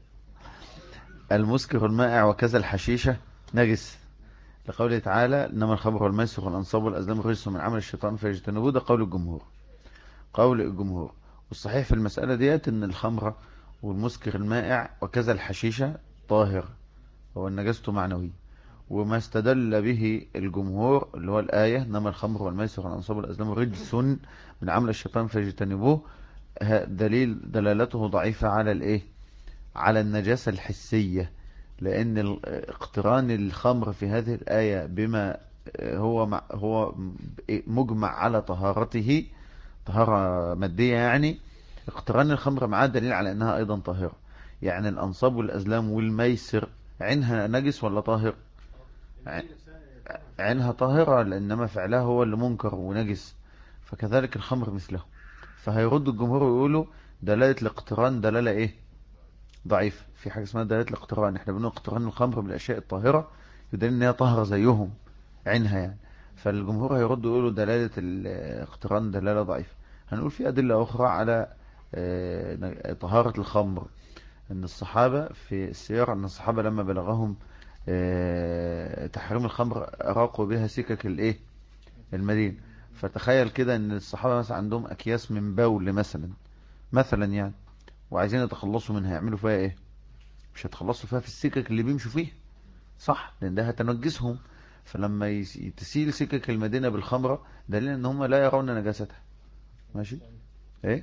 المسكر المائع وكذا الحشيشة نجس، لقوله تعالى: انما الخمر والميسر والانصاب والازلام رجس من عمل الشيطان فاجتنبوه. ده قول الجمهور، قول الجمهور. والصحيح في المسألة ديت ان الخمرة والمسكر المائع وكذا الحشيشة طاهر، هو النجاسة معنوي. وما استدل به الجمهور اللي هو الآية: انما الخمر والميسر والانصاب والازلام رجس من عمل الشيطان فاجتنبوه، دلالته ضعيفة على الايه، على النجاسة الحسية، لأن اقتران الخمر في هذه الآية بما هو مجمع على طهارته، طهارة مادية يعني، اقتران الخمر معاه دليل على أنها أيضا طاهرة. يعني الأنصاب والأزلام والميسر عينها نجس ولا طاهر؟ عينها طاهرة، لأنما فعلها هو اللي منكر ونجس، فكذلك الخمر مثله. فهيرد الجمهور ويقولوا دلالة الاقتران دلالة ايه؟ ضعيف. في حاجة اسمها دلالة الاقتران، احنا بنقول اقتران الخمر بالاشياء الطاهرة يدل ان هي طاهرة زيهم، عينها يعني. فالجمهور هيردوا يقولوا دلالة الاقتران دلالة ضعيفة. هنقول في أدلة أخرى على طهارة الخمر، ان الصحابة في السير، ان الصحابة لما بلغهم تحريم الخمر أراقوا بها سكك الايه، المدينة. فتخيل كده ان الصحابة مثلا عندهم اكياس من بول مثلا يعني، وعايزين يتخلصوا منها، يعملوا فيها ايه؟ مش هتخلصوا فيها في السكك اللي بيمشوا فيها، صح؟ لان ده هتنجسهم. فلما تسيل سكك المدينة بالخمرة دليل ان هم لا يرون نجاستها. ماشي ايه؟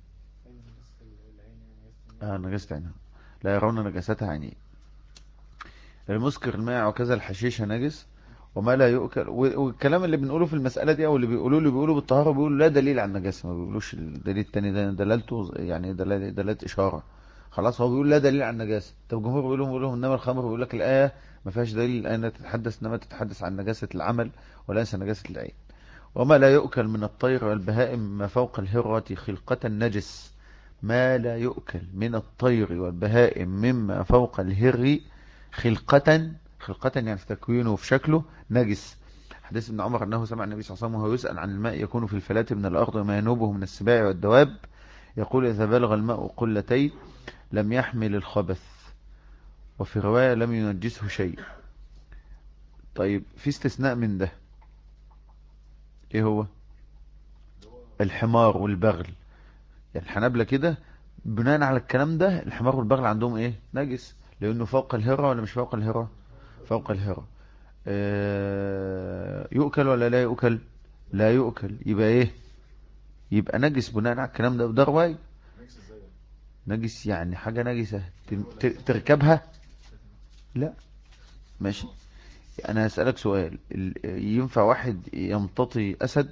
نجاسة عينها، لا يرون نجاستها عينيه. المسكر المائع وكذا الحشيشة نجس، وما لا يؤكل. والكلام اللي بنقوله في المسألة دي او اللي بيقولوا بالطهارة بيقولوا لا دليل على النجاسة، ما بيقولوش الدليل التاني ده دلالته يعني دلالة إشارة، خلاص هو بيقول لا دليل على النجاسة. طب الجمهور بيقول لهم انما الخمر، بيقول لك الآية ما فيهاش دليل الآية تتحدث، انما تتحدث عن نجاسة العمل وليس نجاسة العين. وما لا يؤكل من الطير والبهائم ما فوق الهرة خلقة نجس. ما لا يؤكل من الطير والبهائم مما فوق الهر خلقة، خلقة يعني في تكوينه وفي شكله نجس. حديث ابن عمر أنه سمع النبي صلى الله عليه وسلم وهو يسأل عن الماء يكون في الفلاة من الأرض وما ينوبه من السباع والدواب، يقول إذا بلغ الماء قلتين لم يحمل الخبث، وفي رواية لم ينجسه شيء. طيب في استثناء من ده، ايه هو؟ الحمار والبغل. يعني الحنابلة كده بناء على الكلام ده الحمار والبغل عندهم ايه؟ نجس، لانه فوق الهرة ولا مش فوق الهرة؟ فوق الهرة. يؤكل ولا لا يؤكل؟ لا يؤكل. يبقى ايه؟ يبقى نجس بناء على الكلام ده، وده رواية. ميكس ازاي يعني؟ نجس يعني حاجة نجسة تركبها؟ لا. ماشي. انا هسألك سؤال، ينفع واحد يمتطي اسد؟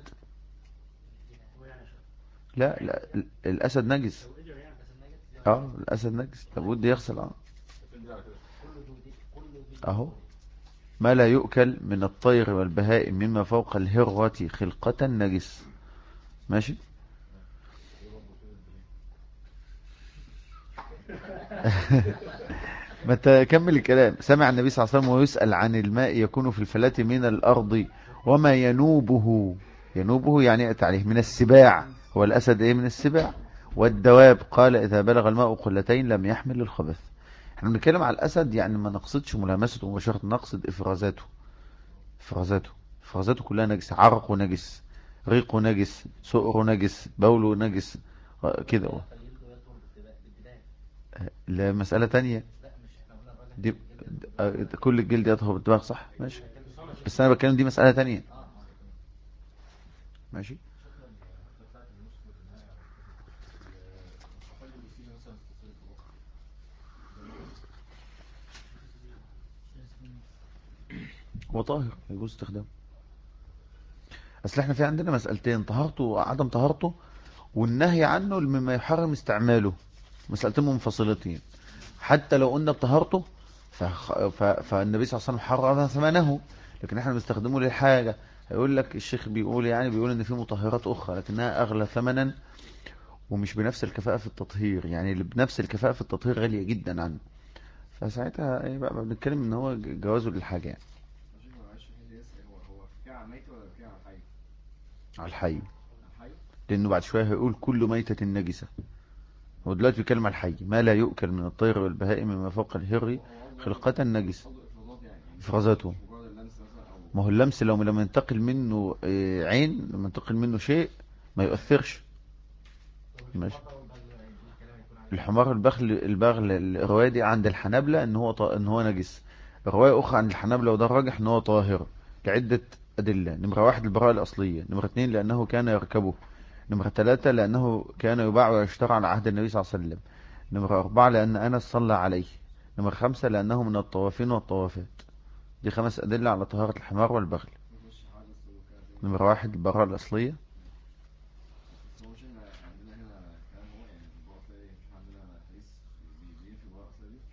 لا لا، الاسد نجس. الاسد نجس لابد يغسل. فين دي على كده؟ اهو ما لا يؤكل من الطير والبهائم مما فوق الهرة خلقة نجس. ماشي. ما تكمل الكلام. سمع النبي صلى الله عليه وسلم ويسأل عن الماء يكون في الفلاة من الأرض وما ينوبه، ينوبه يعني يأتي عليه من السباع، هو الأسد ايه؟ من السباع. والدواب قال إذا بلغ الماء قلتين لم يحمل الخبث. احنا بنتكلم على الأسد، يعني ما نقصدش ملامسته مباشرة، نقصد إفرازاته. إفرازاته، إفرازاته كلها نجس، عرقه نجس، ريقه نجس، سؤره نجس، بوله نجس، كده. لا مسألة تانية دي. كل الجلد يطهر بالدماغ، صح ماشي، بس انا بتكلم دي مسألة تانية. ماشي. الكحول اللي فيه مثلا في تصوير البقر هو طاهر يجوز استخدامه. اصل احنا في عندنا مسألتين، طهارته وعدم طهارته، والنهي عنه مما يحرم استعماله، مسألتين منفصلتين. حتى لو قلنا بطهارته فالنبي صلى الله عليه وسلم حرم ثمنه، لكن احنا بنستخدمه للحاجة. هيقول لك الشيخ بيقول، يعني بيقول ان في مطهرات اخرى لكنها اغلى ثمنا ومش بنفس الكفاءة في التطهير، يعني اللي بنفس الكفاءة في التطهير غالية جدا عنه، فساعتها ايه بقى بنتكلم ان هو جوازه للحاجة يعني. عشان ما معلش حد يسأل، هو بيتكلم عن ميت ولا بيتكلم عن حي؟ على الحي، عن حي؟ لانه بعد شوية هيقول كل ميتة نجسة. هو دلوقتي بيتكلم على الحي، ما لا يؤكل من الطير والبهائم مما فوق الهر خلقة نجسة. قصده افرازات يعني افرازاته. مش مجرد اللمس مثلا او ما هو اللمس لو لما ينتقل منه عين، لما ينتقل منه شيء ما يؤثرش. ماشي. الحمار البغل الرواية دي عند الحنابلة ان هو نجس. رواية اخرى عند الحنابلة وده الراجح ان هو طاهر لعدة ادلة. نمرة 1 البراءة الاصلية، نمرة 2 لانه كان يركبه، نمرة 3 لانه كان يباع ويشترى على عهد النبي صلى الله عليه وسلم، نمرة 4 لان انس صلى عليه، نمرة 5 لانه من الطوافين والطوافات. دي 5 ادلة على طهارة الحمار والبغل. مش حدث وكده زي نمرة 1 البراءة الاصلية. بس هو مش احنا عندنا هنا كلام هو يعني البقرة اصلية ايه؟ مش عندنا حديث بينفي البقرة اصلية دي؟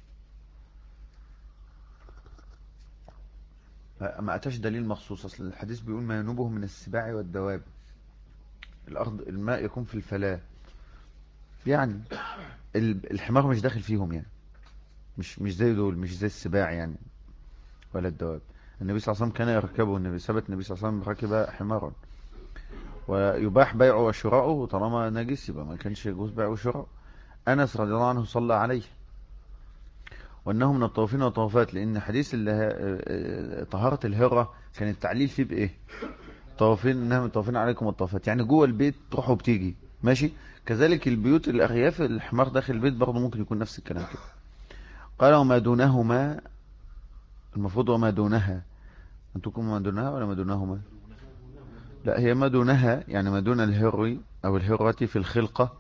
ما اتاش دليل مخصوص، اصل الحديث بيقول ما ينوبه من السباع والدواب. الارض الماء يكون في الفلاة، يعني الحمار مش داخل فيهم يعني، مش زي دول، مش زي السباع يعني ولا الدواب. النبي صلى الله عليه وسلم كان يركبه، النبي ثبت النبي صلى الله عليه وسلم ركب حمارا، ويباح بيعه وشراؤه طالما نجس يبقى ما كانش يجوز بيعه وشراؤه. انس رضي الله عنه صلى عليه، وانه من الطوافين والطوافات، لان حديث طهارة الهرة كان التعليل فيه بايه؟ طوافين، انها من طوافين عليكم الطوافات، يعني جوه البيت تروح وبتيجي ماشي. كذلك البيوت الارياف الحمار داخل البيت برضه ممكن يكون نفس الكلام كده. قال وما دونهما، المفروض وما دونها، انتم ما دونها ولا ما دونهما؟ لا هي ما دونها، يعني ما دون الهر او الهرة في الخلقة.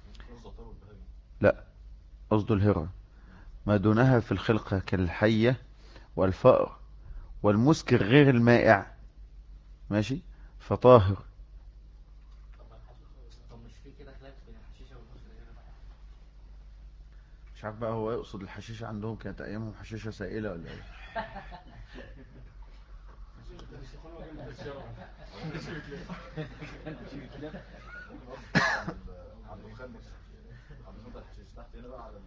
لا قصده الهرة، ما دونها في الخلقة كالحية والفأر والمسكر غير المائع، ماشي، فطاهر. طب مش في كده خلاف بين الحشيشة والمسك غير المائع؟ مش مش عارف بقى هو يقصد الحشيشة عندهم كانت ايامهم حشيشة سائلة ولا ايه؟ على المخمس على المخمس الحشيش تحت هنا بقى على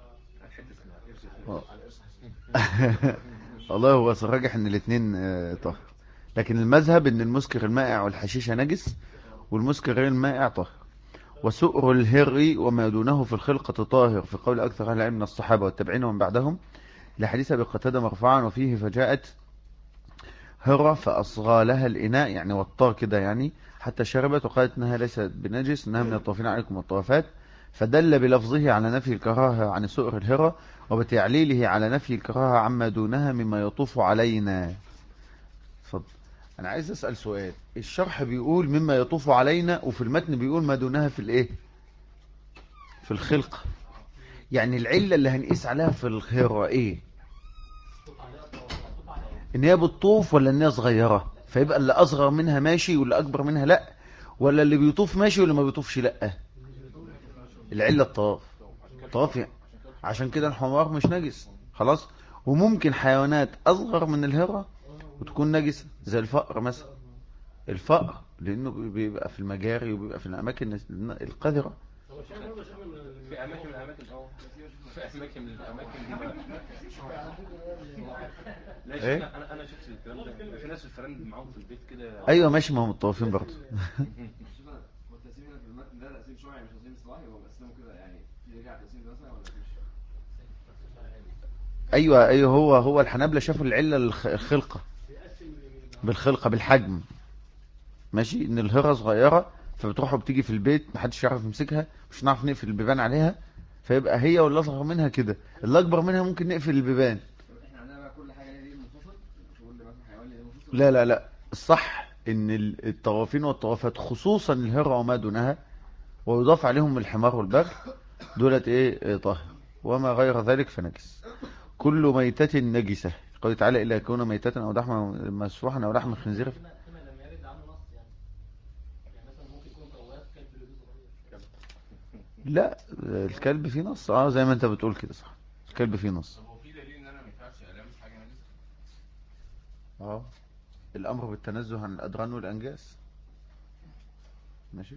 على القرش حشيش. والله هو راجح ان الاثنين طهر، لكن المذهب ان المسكر المائع والحشيشة نجس، والمسكر غير المائع طهر. وسؤر الهر وما دونه في الخلقة طاهر، في قول أكثر أهل العلم من الصحابة والتابعين ومن بعدهم، لحديث أبي قتادة مرفوعا وفيه: فجاءت هرة فأصغى لها الإناء، يعني وطار كده يعني، حتى شربت وقالت إنها ليست بنجس، إنها من الطوافين عليكم والطوافات. فدل بلفظه على نفي الكراهة عن سؤر الهرة، وبتعليله على نفي الكراهة عما دونها مما يطوف علينا. اتفضل. أنا عايز أسأل سؤال، الشرح بيقول مما يطوف علينا، وفي المتن بيقول ما دونها في الإيه؟ في الخلقة. يعني العلة اللي هنقيس عليها في الهرة إيه؟ ان هي بتطوف ولا ان هي صغيرة؟ فيبقى اللي اصغر منها ماشي واللي اكبر منها لا، ولا اللي بيطوف ماشي واللي ما بيطوفش لا؟ العلة الطواف. طواف يعني. عشان كده الحمار مش نجس خلاص. وممكن حيوانات اصغر من الهرة وتكون نجسة، زي الفأر مثلا. الفأر لانه بيبقى في المجاري وبيبقى في الاماكن القذرة. هو شايف برضه شايف في اماكن من الاماكن في اماكن من الاماكن لا إيه؟ انا شفت الكلام ده، في ناس الفرن معاهم في البيت كده. ايوه ماشي، ما هم الطوافين برضه. هو التقسيم هنا في المتن ده تقسيم شرعي مش تقسيم اصطلاحي، هو مقسمه كده يعني في رجع تقسيم ده مثلا ولا مفيش؟ ايوه هو الحنابلة شافوا العلة الخلقة، بالخلقة بالحجم. ماشي، ان الهرة صغيرة فبتروح وبتيجي في البيت محدش يعرف يمسكها، مش نعرف نقفل البيبان عليها، فيبقى هي واللي اصغر منها كده، اللي اكبر منها ممكن نقفل البيبان. احنا عندنا بقى كل حاجه ليه منفصل، كل مثلا حيوان ليه منفصل. لا الصح ان الطوافين والطوافات خصوصا الهرة وما دونها، ويضاف عليهم الحمار والبغل، دولت ايه طاهر، وما غير ذلك فنجس. كل ميتة نجسة، قال تعالى إلا يكون ميتة أو لحما مسفوحا أو لحم خنزير. كما لم يرد عنه نص يعني. يعني مثلا ممكن يكون طواف كلب له صغير. لا الكلب فيه نص، زي ما انت بتقول كده صح، الكلب فيه نص. طب هو في دليل ان انا ما ينفعش الامس حاجه نجسه؟ الأمر بالتنزه عن الأدران والأنجاس. ماشي،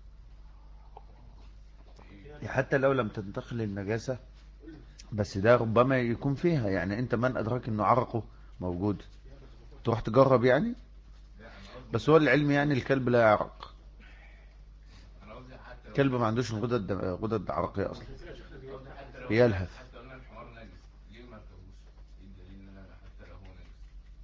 حتى لو لم تنتقل النجاسة، بس ده ربما يكون فيها، يعني انت من أدراك انه عرقه موجود تروح تجرب يعني. بس هو العلم يعني الكلب لا يعرق، انا قصدي حتى الكلب ما عندوش غدد عرقية أصلا، حتى لو بيلهث. حتى لو انا الحمار نجس ليه ما اركبوش؟ ايه الدليل ان انا حتى لو هو نجس؟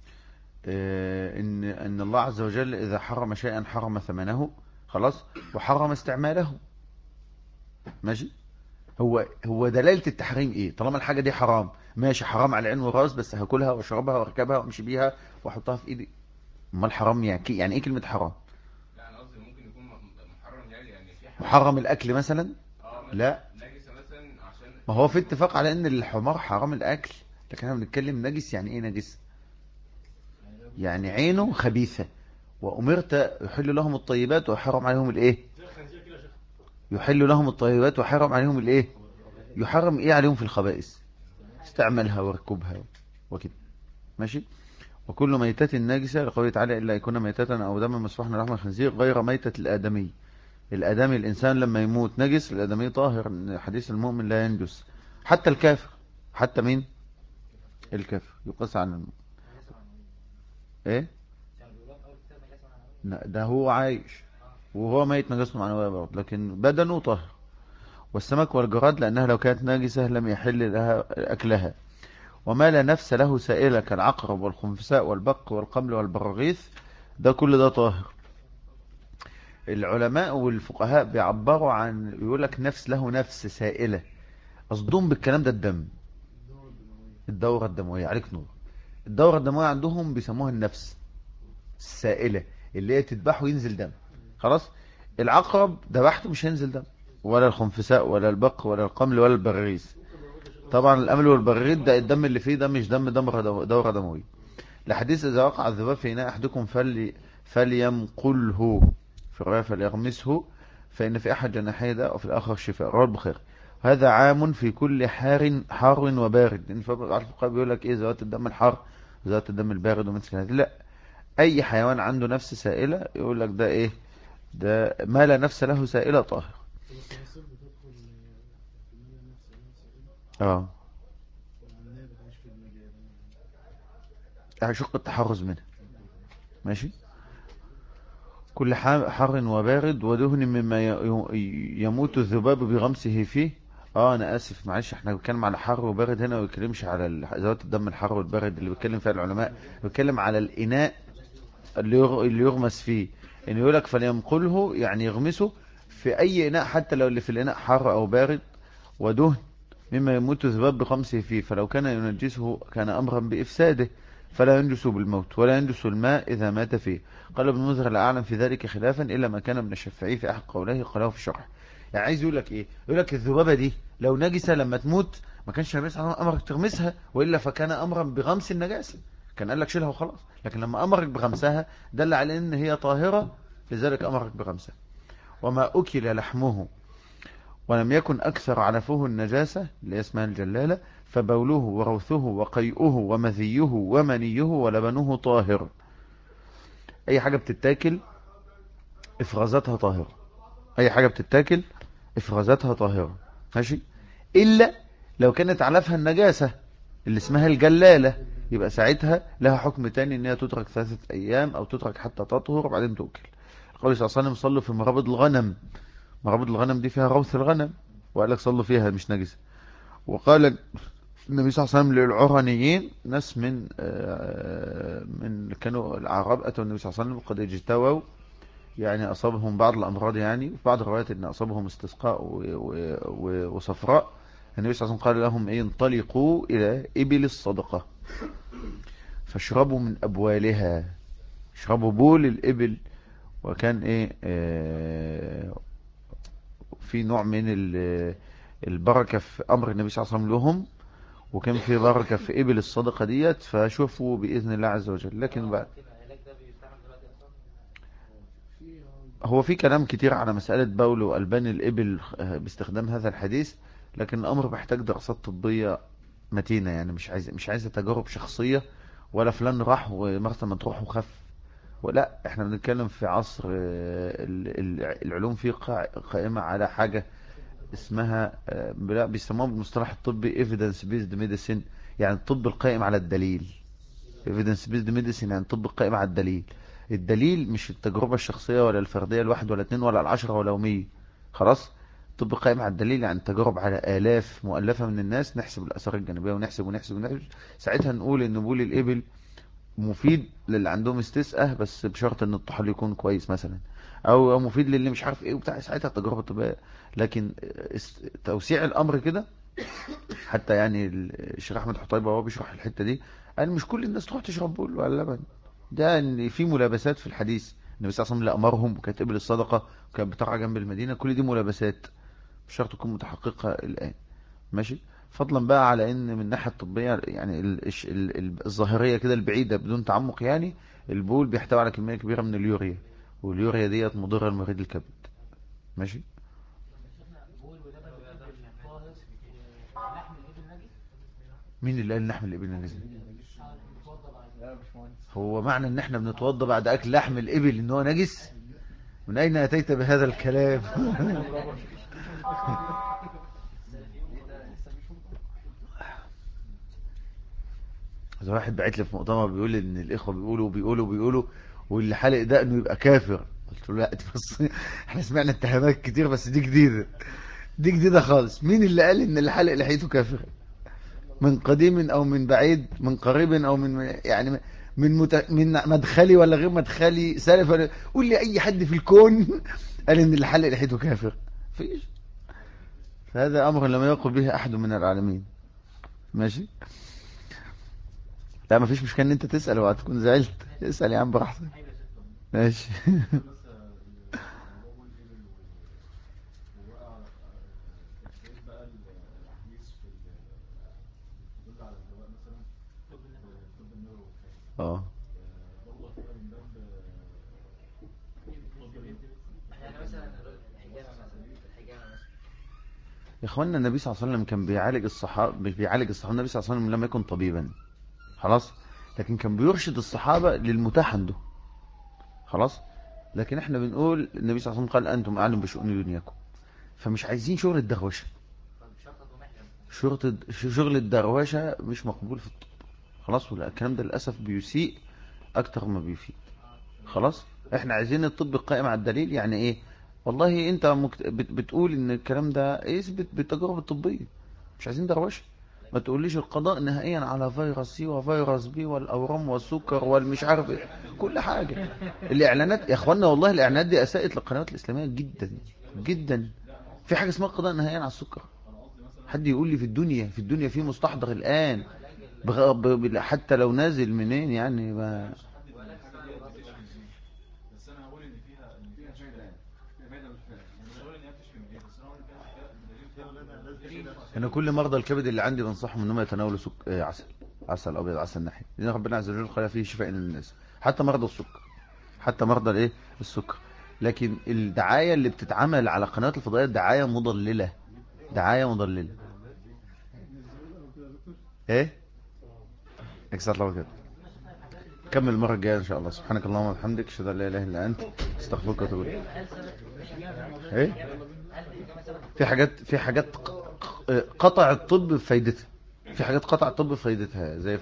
ان الله عز وجل اذا حرم شيئا حرم ثمنه خلاص، وحرم استعماله. ماشي، هو دلالة التحريم ايه؟ طالما الحاجة دي حرام ماشي، حرام على العين والراس، بس هاكلها واشربها واركبها وامشي بيها واحطها في ايدي. امال الحرام يعني ايه كلمة حرام؟ لا انا قصدي ممكن يكون محرم يعني في حاجه محرم الاكل مثلا؟ مثلا لا، نجسه مثلا عشان ما هو في اتفاق على ان الحمار حرام الاكل، لكن احنا بنتكلم نجس. يعني ايه نجس؟ يعني عينه خبيثة، وامرت يحل لهم الطيبات ويحرم عليهم الايه؟ زي الخنزير كده يا شيخ. يحل لهم الطيبات ويحرم عليهم الايه؟ يحرم ايه عليهم في الخبائث؟ استعملها وركبها وكده. ماشي. وكل ميتة نجسة، لقوله تعالى إلا يكون ميتة أو دما مسفوحا لحم الخنزير غير ميتة الآدمي. الآدمي الإنسان لما يموت نجس، الآدمي طاهر، حديث المؤمن لا ينجس. حتى الكافر، حتى مين؟ الكافر يقص عن ايه؟ لا، ده هو عايش وهو ميت نجاسة معنوية برضه، لكن بدنه طاهر. والسمك والجراد لأنها لو كانت ناجسة لم يحل لها أكلها. وما لا نفس له سائلة كالعقرب والخنفساء والبق والقمل والبراغيث، ده كل ده طاهر. العلماء والفقهاء بيعبروا عن، يقول لك نفس له نفس سائلة، قصدهم بالكلام ده الدم، الدورة الدموية. عليك نور. الدورة الدموية عندهم بيسموها النفس السائلة، اللي هي تذبحه ينزل دم خلاص. العقرب ذبحته مش هينزل دم، ولا الخنفساء ولا البق ولا القمل ولا البراغيث. طبعا الأمل والبراغيث ده الدم اللي فيه ده مش دم دورة دموية. لحديث إذا وقع الذباب في إناء أحدكم فليمقله، في الرواية فليغمسه، فإن في أحد جناحيه ده وفي الآخر شفاء، رواه البخاري. هذا عام في كل حار وبارد. لأن الفقهاء بيقول لك إيه ذوات الدم الحار ذوات الدم البارد ومثل هذا. لا، أي حيوان عنده نفس سائلة يقول لك ده إيه، ده ما لا نفس له سائلة طاهر. الصراصير بتدخل في المية نفسها اه والعناب بتعيش في المجال. هيشق التحرز منها. ماشي. كل حر وبارد ودهن مما يموت الذباب بغمسه فيه. انا اسف معلش، احنا بنتكلم على حر وبارد هنا، ما بنتكلمش على ذوات الدم الحر والبارد اللي بيتكلم فيها العلماء. بيتكلم على الاناء اللي يغمس فيه. ان يقول لك فلينقله، يعني يغمسه في اي اناء حتى لو اللي في الاناء حر او بارد. ودهن مما يموت الذباب بخمسه فيه، فلو كان ينجسه كان امرا بافساده، فلا ينجس بالموت ولا ينجس الماء اذا مات فيه. قال ابن المنذر لا اعلم في ذلك خلافا الا ما كان ابن الشافعي في احد قوله قاله في الشرح. يعني عايز يقول لك ايه، يقول لك الذبابه دي لو نجسه لما تموت ما كانش النبي صلى الله عليه وسلم امرك تغمسها، والا فكان امرا بغمس النجاسه، كان قال لك شيلها وخلاص. لكن لما امرك بغمسها دل على ان هي طاهره، لذلك امرك بغمسها. وما اكل لحمه ولم يكن أكثر علفه النجاسة اللي اسمها الجلالة، فبوله وروثه وقيئه ومذيه ومنيه ولبنه طاهر. أي حاجة بتتاكل إفرازاتها طاهرة. أي حاجة بتتاكل إفرازاتها طاهرة. ماشي. إلا لو كانت علفها النجاسة اللي اسمها الجلالة، يبقى ساعتها لها حكم تاني، إنها تترك 3 أيام أو تترك حتى تطهر وبعدين تؤكل. قال صلى الله عليه وسلم صلوا في مرابض الغنم. مرابض الغنم دي فيها روث الغنم، وقال لك صلوا فيها مش نجسة. وقال النبي صلى الله عليه وسلم للعرانيين، ناس من كانوا الأعراب أتوا النبي صلى الله عليه وسلم قد اجتووا، يعني أصابهم بعض الأمراض، يعني في بعض الروايات أن أصابهم استسقاء وصفراء. النبي صلى الله عليه وسلم قال لهم إيه، انطلقوا إلى إبل الصدقة فاشربوا من أبوالها. اشربوا بول الإبل. وكان إيه في نوع من البركة في أمر النبي صلى الله عليه وسلم لهم، وكان في بركة في إبل الصدقة ديت، فشوفوا بإذن الله عز وجل. لكن بعد هو في كلام كتير على مسألة بول وألبان الإبل باستخدام هذا الحديث، لكن الأمر محتاج دراسات طبية متينة. يعني مش عايزة تجارب شخصية، ولا فلان راح ومرسى مطروح وخف. ولا احنا بنتكلم في عصر العلوم فيه قائمة على حاجة اسمها بيسموها بالمصطلح الطبي evidence based medicine، يعني الطب القائم على الدليل. evidence based medicine يعني الطب القائم على الدليل. الدليل مش التجربة الشخصية ولا الفردية الواحد ولا 2 ولا 10 ولا 100. خلاص. الطب القائم على الدليل يعني تجارب على آلاف مؤلفة من الناس، نحسب الآثار الجانبية ونحسب ونحسب ونحسب، ساعتها نقول ان بول الإبل مفيد للي عندهم استسقاء، بس بشرط ان الطحال يكون كويس مثلا، او مفيد للي مش عارف ايه وبتاع، ساعتها التجربه الطبيه. لكن توسيع الامر كده، حتى يعني الشيخ احمد حطيبه وهو بيشرح الحته دي قال مش كل الناس تروح تشرب بول ولا لبن، ده ان في ملابسات في الحديث. النبي صلى الله عليه وسلم اللي امرهم، وكانت ابل الصدقه وكانت بترعى جنب المدينه، كل دي ملابسات مش شرط تكون متحققه الان. ماشي. فضلا بقى على ان من الناحيه الطبيه يعني الظاهريه كده البعيده بدون تعمق، يعني البول بيحتوي على كميه كبيره من اليوريا، واليوريا ديت مضره لمريض الكبد. ماشي. مين اللي قال لحم الابل نجس؟ هو معنى ان احنا بنتوضى بعد اكل لحم الابل ان هو نجس؟ من اين اتيت بهذا الكلام؟ هذا واحد بعت لي في مؤتمر بيقول ان الاخوه بيقولوا واللي حالق دقنه يبقى كافر. قلت له لا بس احنا سمعنا اتهامات كتير بس دي جديده، دي جديده خالص. مين اللي قال ان اللي حالق لحيته كافر؟ من قديم او من بعيد، من قريب او من يعني من مدخلي ولا غير مدخلي، سالف ولا قول لي اي حد في الكون قال ان اللي حلق لحيته كافر؟ فيش. فهذا امر لم يقل به احد من العالمين. ماشي. لا مفيش مشكله ان انت تسال وهتكون زعلت، اسال يا عم براحتك. ماشي. اه يا اخوانا النبي صلى الله عليه وسلم كان بيعالج الصحابة، مش بيعالج الصحابة، النبي صلى الله عليه وسلم لم يكن طبيبا خلاص، لكن كان بيرشد الصحابة للمتاح عنده خلاص. لكن احنا بنقول النبي صلى الله عليه وسلم قال انتم اعلم بشؤون دنياكم، فمش عايزين شغل الدروشه. شغل الدروشه مش مقبول في الطب خلاص، ولا الكلام ده للاسف بيسيء اكتر ما بيفيد خلاص. احنا عايزين الطب القائم على الدليل. يعني ايه؟ والله انت بتقول ان الكلام ده اثبت بالتجارب الطبيه، مش عايزين دروشه. ما تقوليش القضاء نهائيا على فيروس سي وفيروس بي والاورام والسكر والمش عارف إيه. كل حاجه الاعلانات يا اخوانا، والله الاعلانات دي اساءت للقنوات الاسلاميه جدا جدا. في حاجه اسمها قضاء نهائيا على السكر؟ حد يقول لي في الدنيا في مستحضر الان حتى لو نازل منين يعني ما. بس انا هقول ان فيها فايده، يعني فيها فايده بالفعل، مش هقول ان هي بتشفي من ايه، بس انا هقول ان فيها بدليل. انا كل مرضى الكبد اللي عندي بنصحهم انهم يتناولوا عسل ابيض، عسل نحل، لان ربنا عز وجل قال فيه شفاء للناس، حتى مرضى السكر، حتى مرضى الايه السكر. لكن الدعايه اللي بتتعمل على قنوات الفضائيات دعايه مضلله، دعايه مضلله. ايه اكسر الله كده. كمل المره الجايه ان شاء الله. سبحانك اللهم وبحمدك، اشهد ان لا اله الا انت، استغفرك واتوب اليك. ايه في حاجات قطع الطب بفايدتها، في حاجات قطع الطب بفايدتها، زي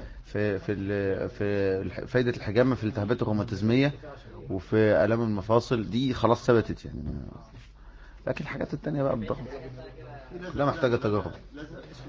في فايدة الحجامة في الالتهابات الروماتيزمية وفي آلام المفاصل، دي خلاص ثبتت يعني. لكن الحاجات التانية بقى بالضغط لا محتاجة تجارب.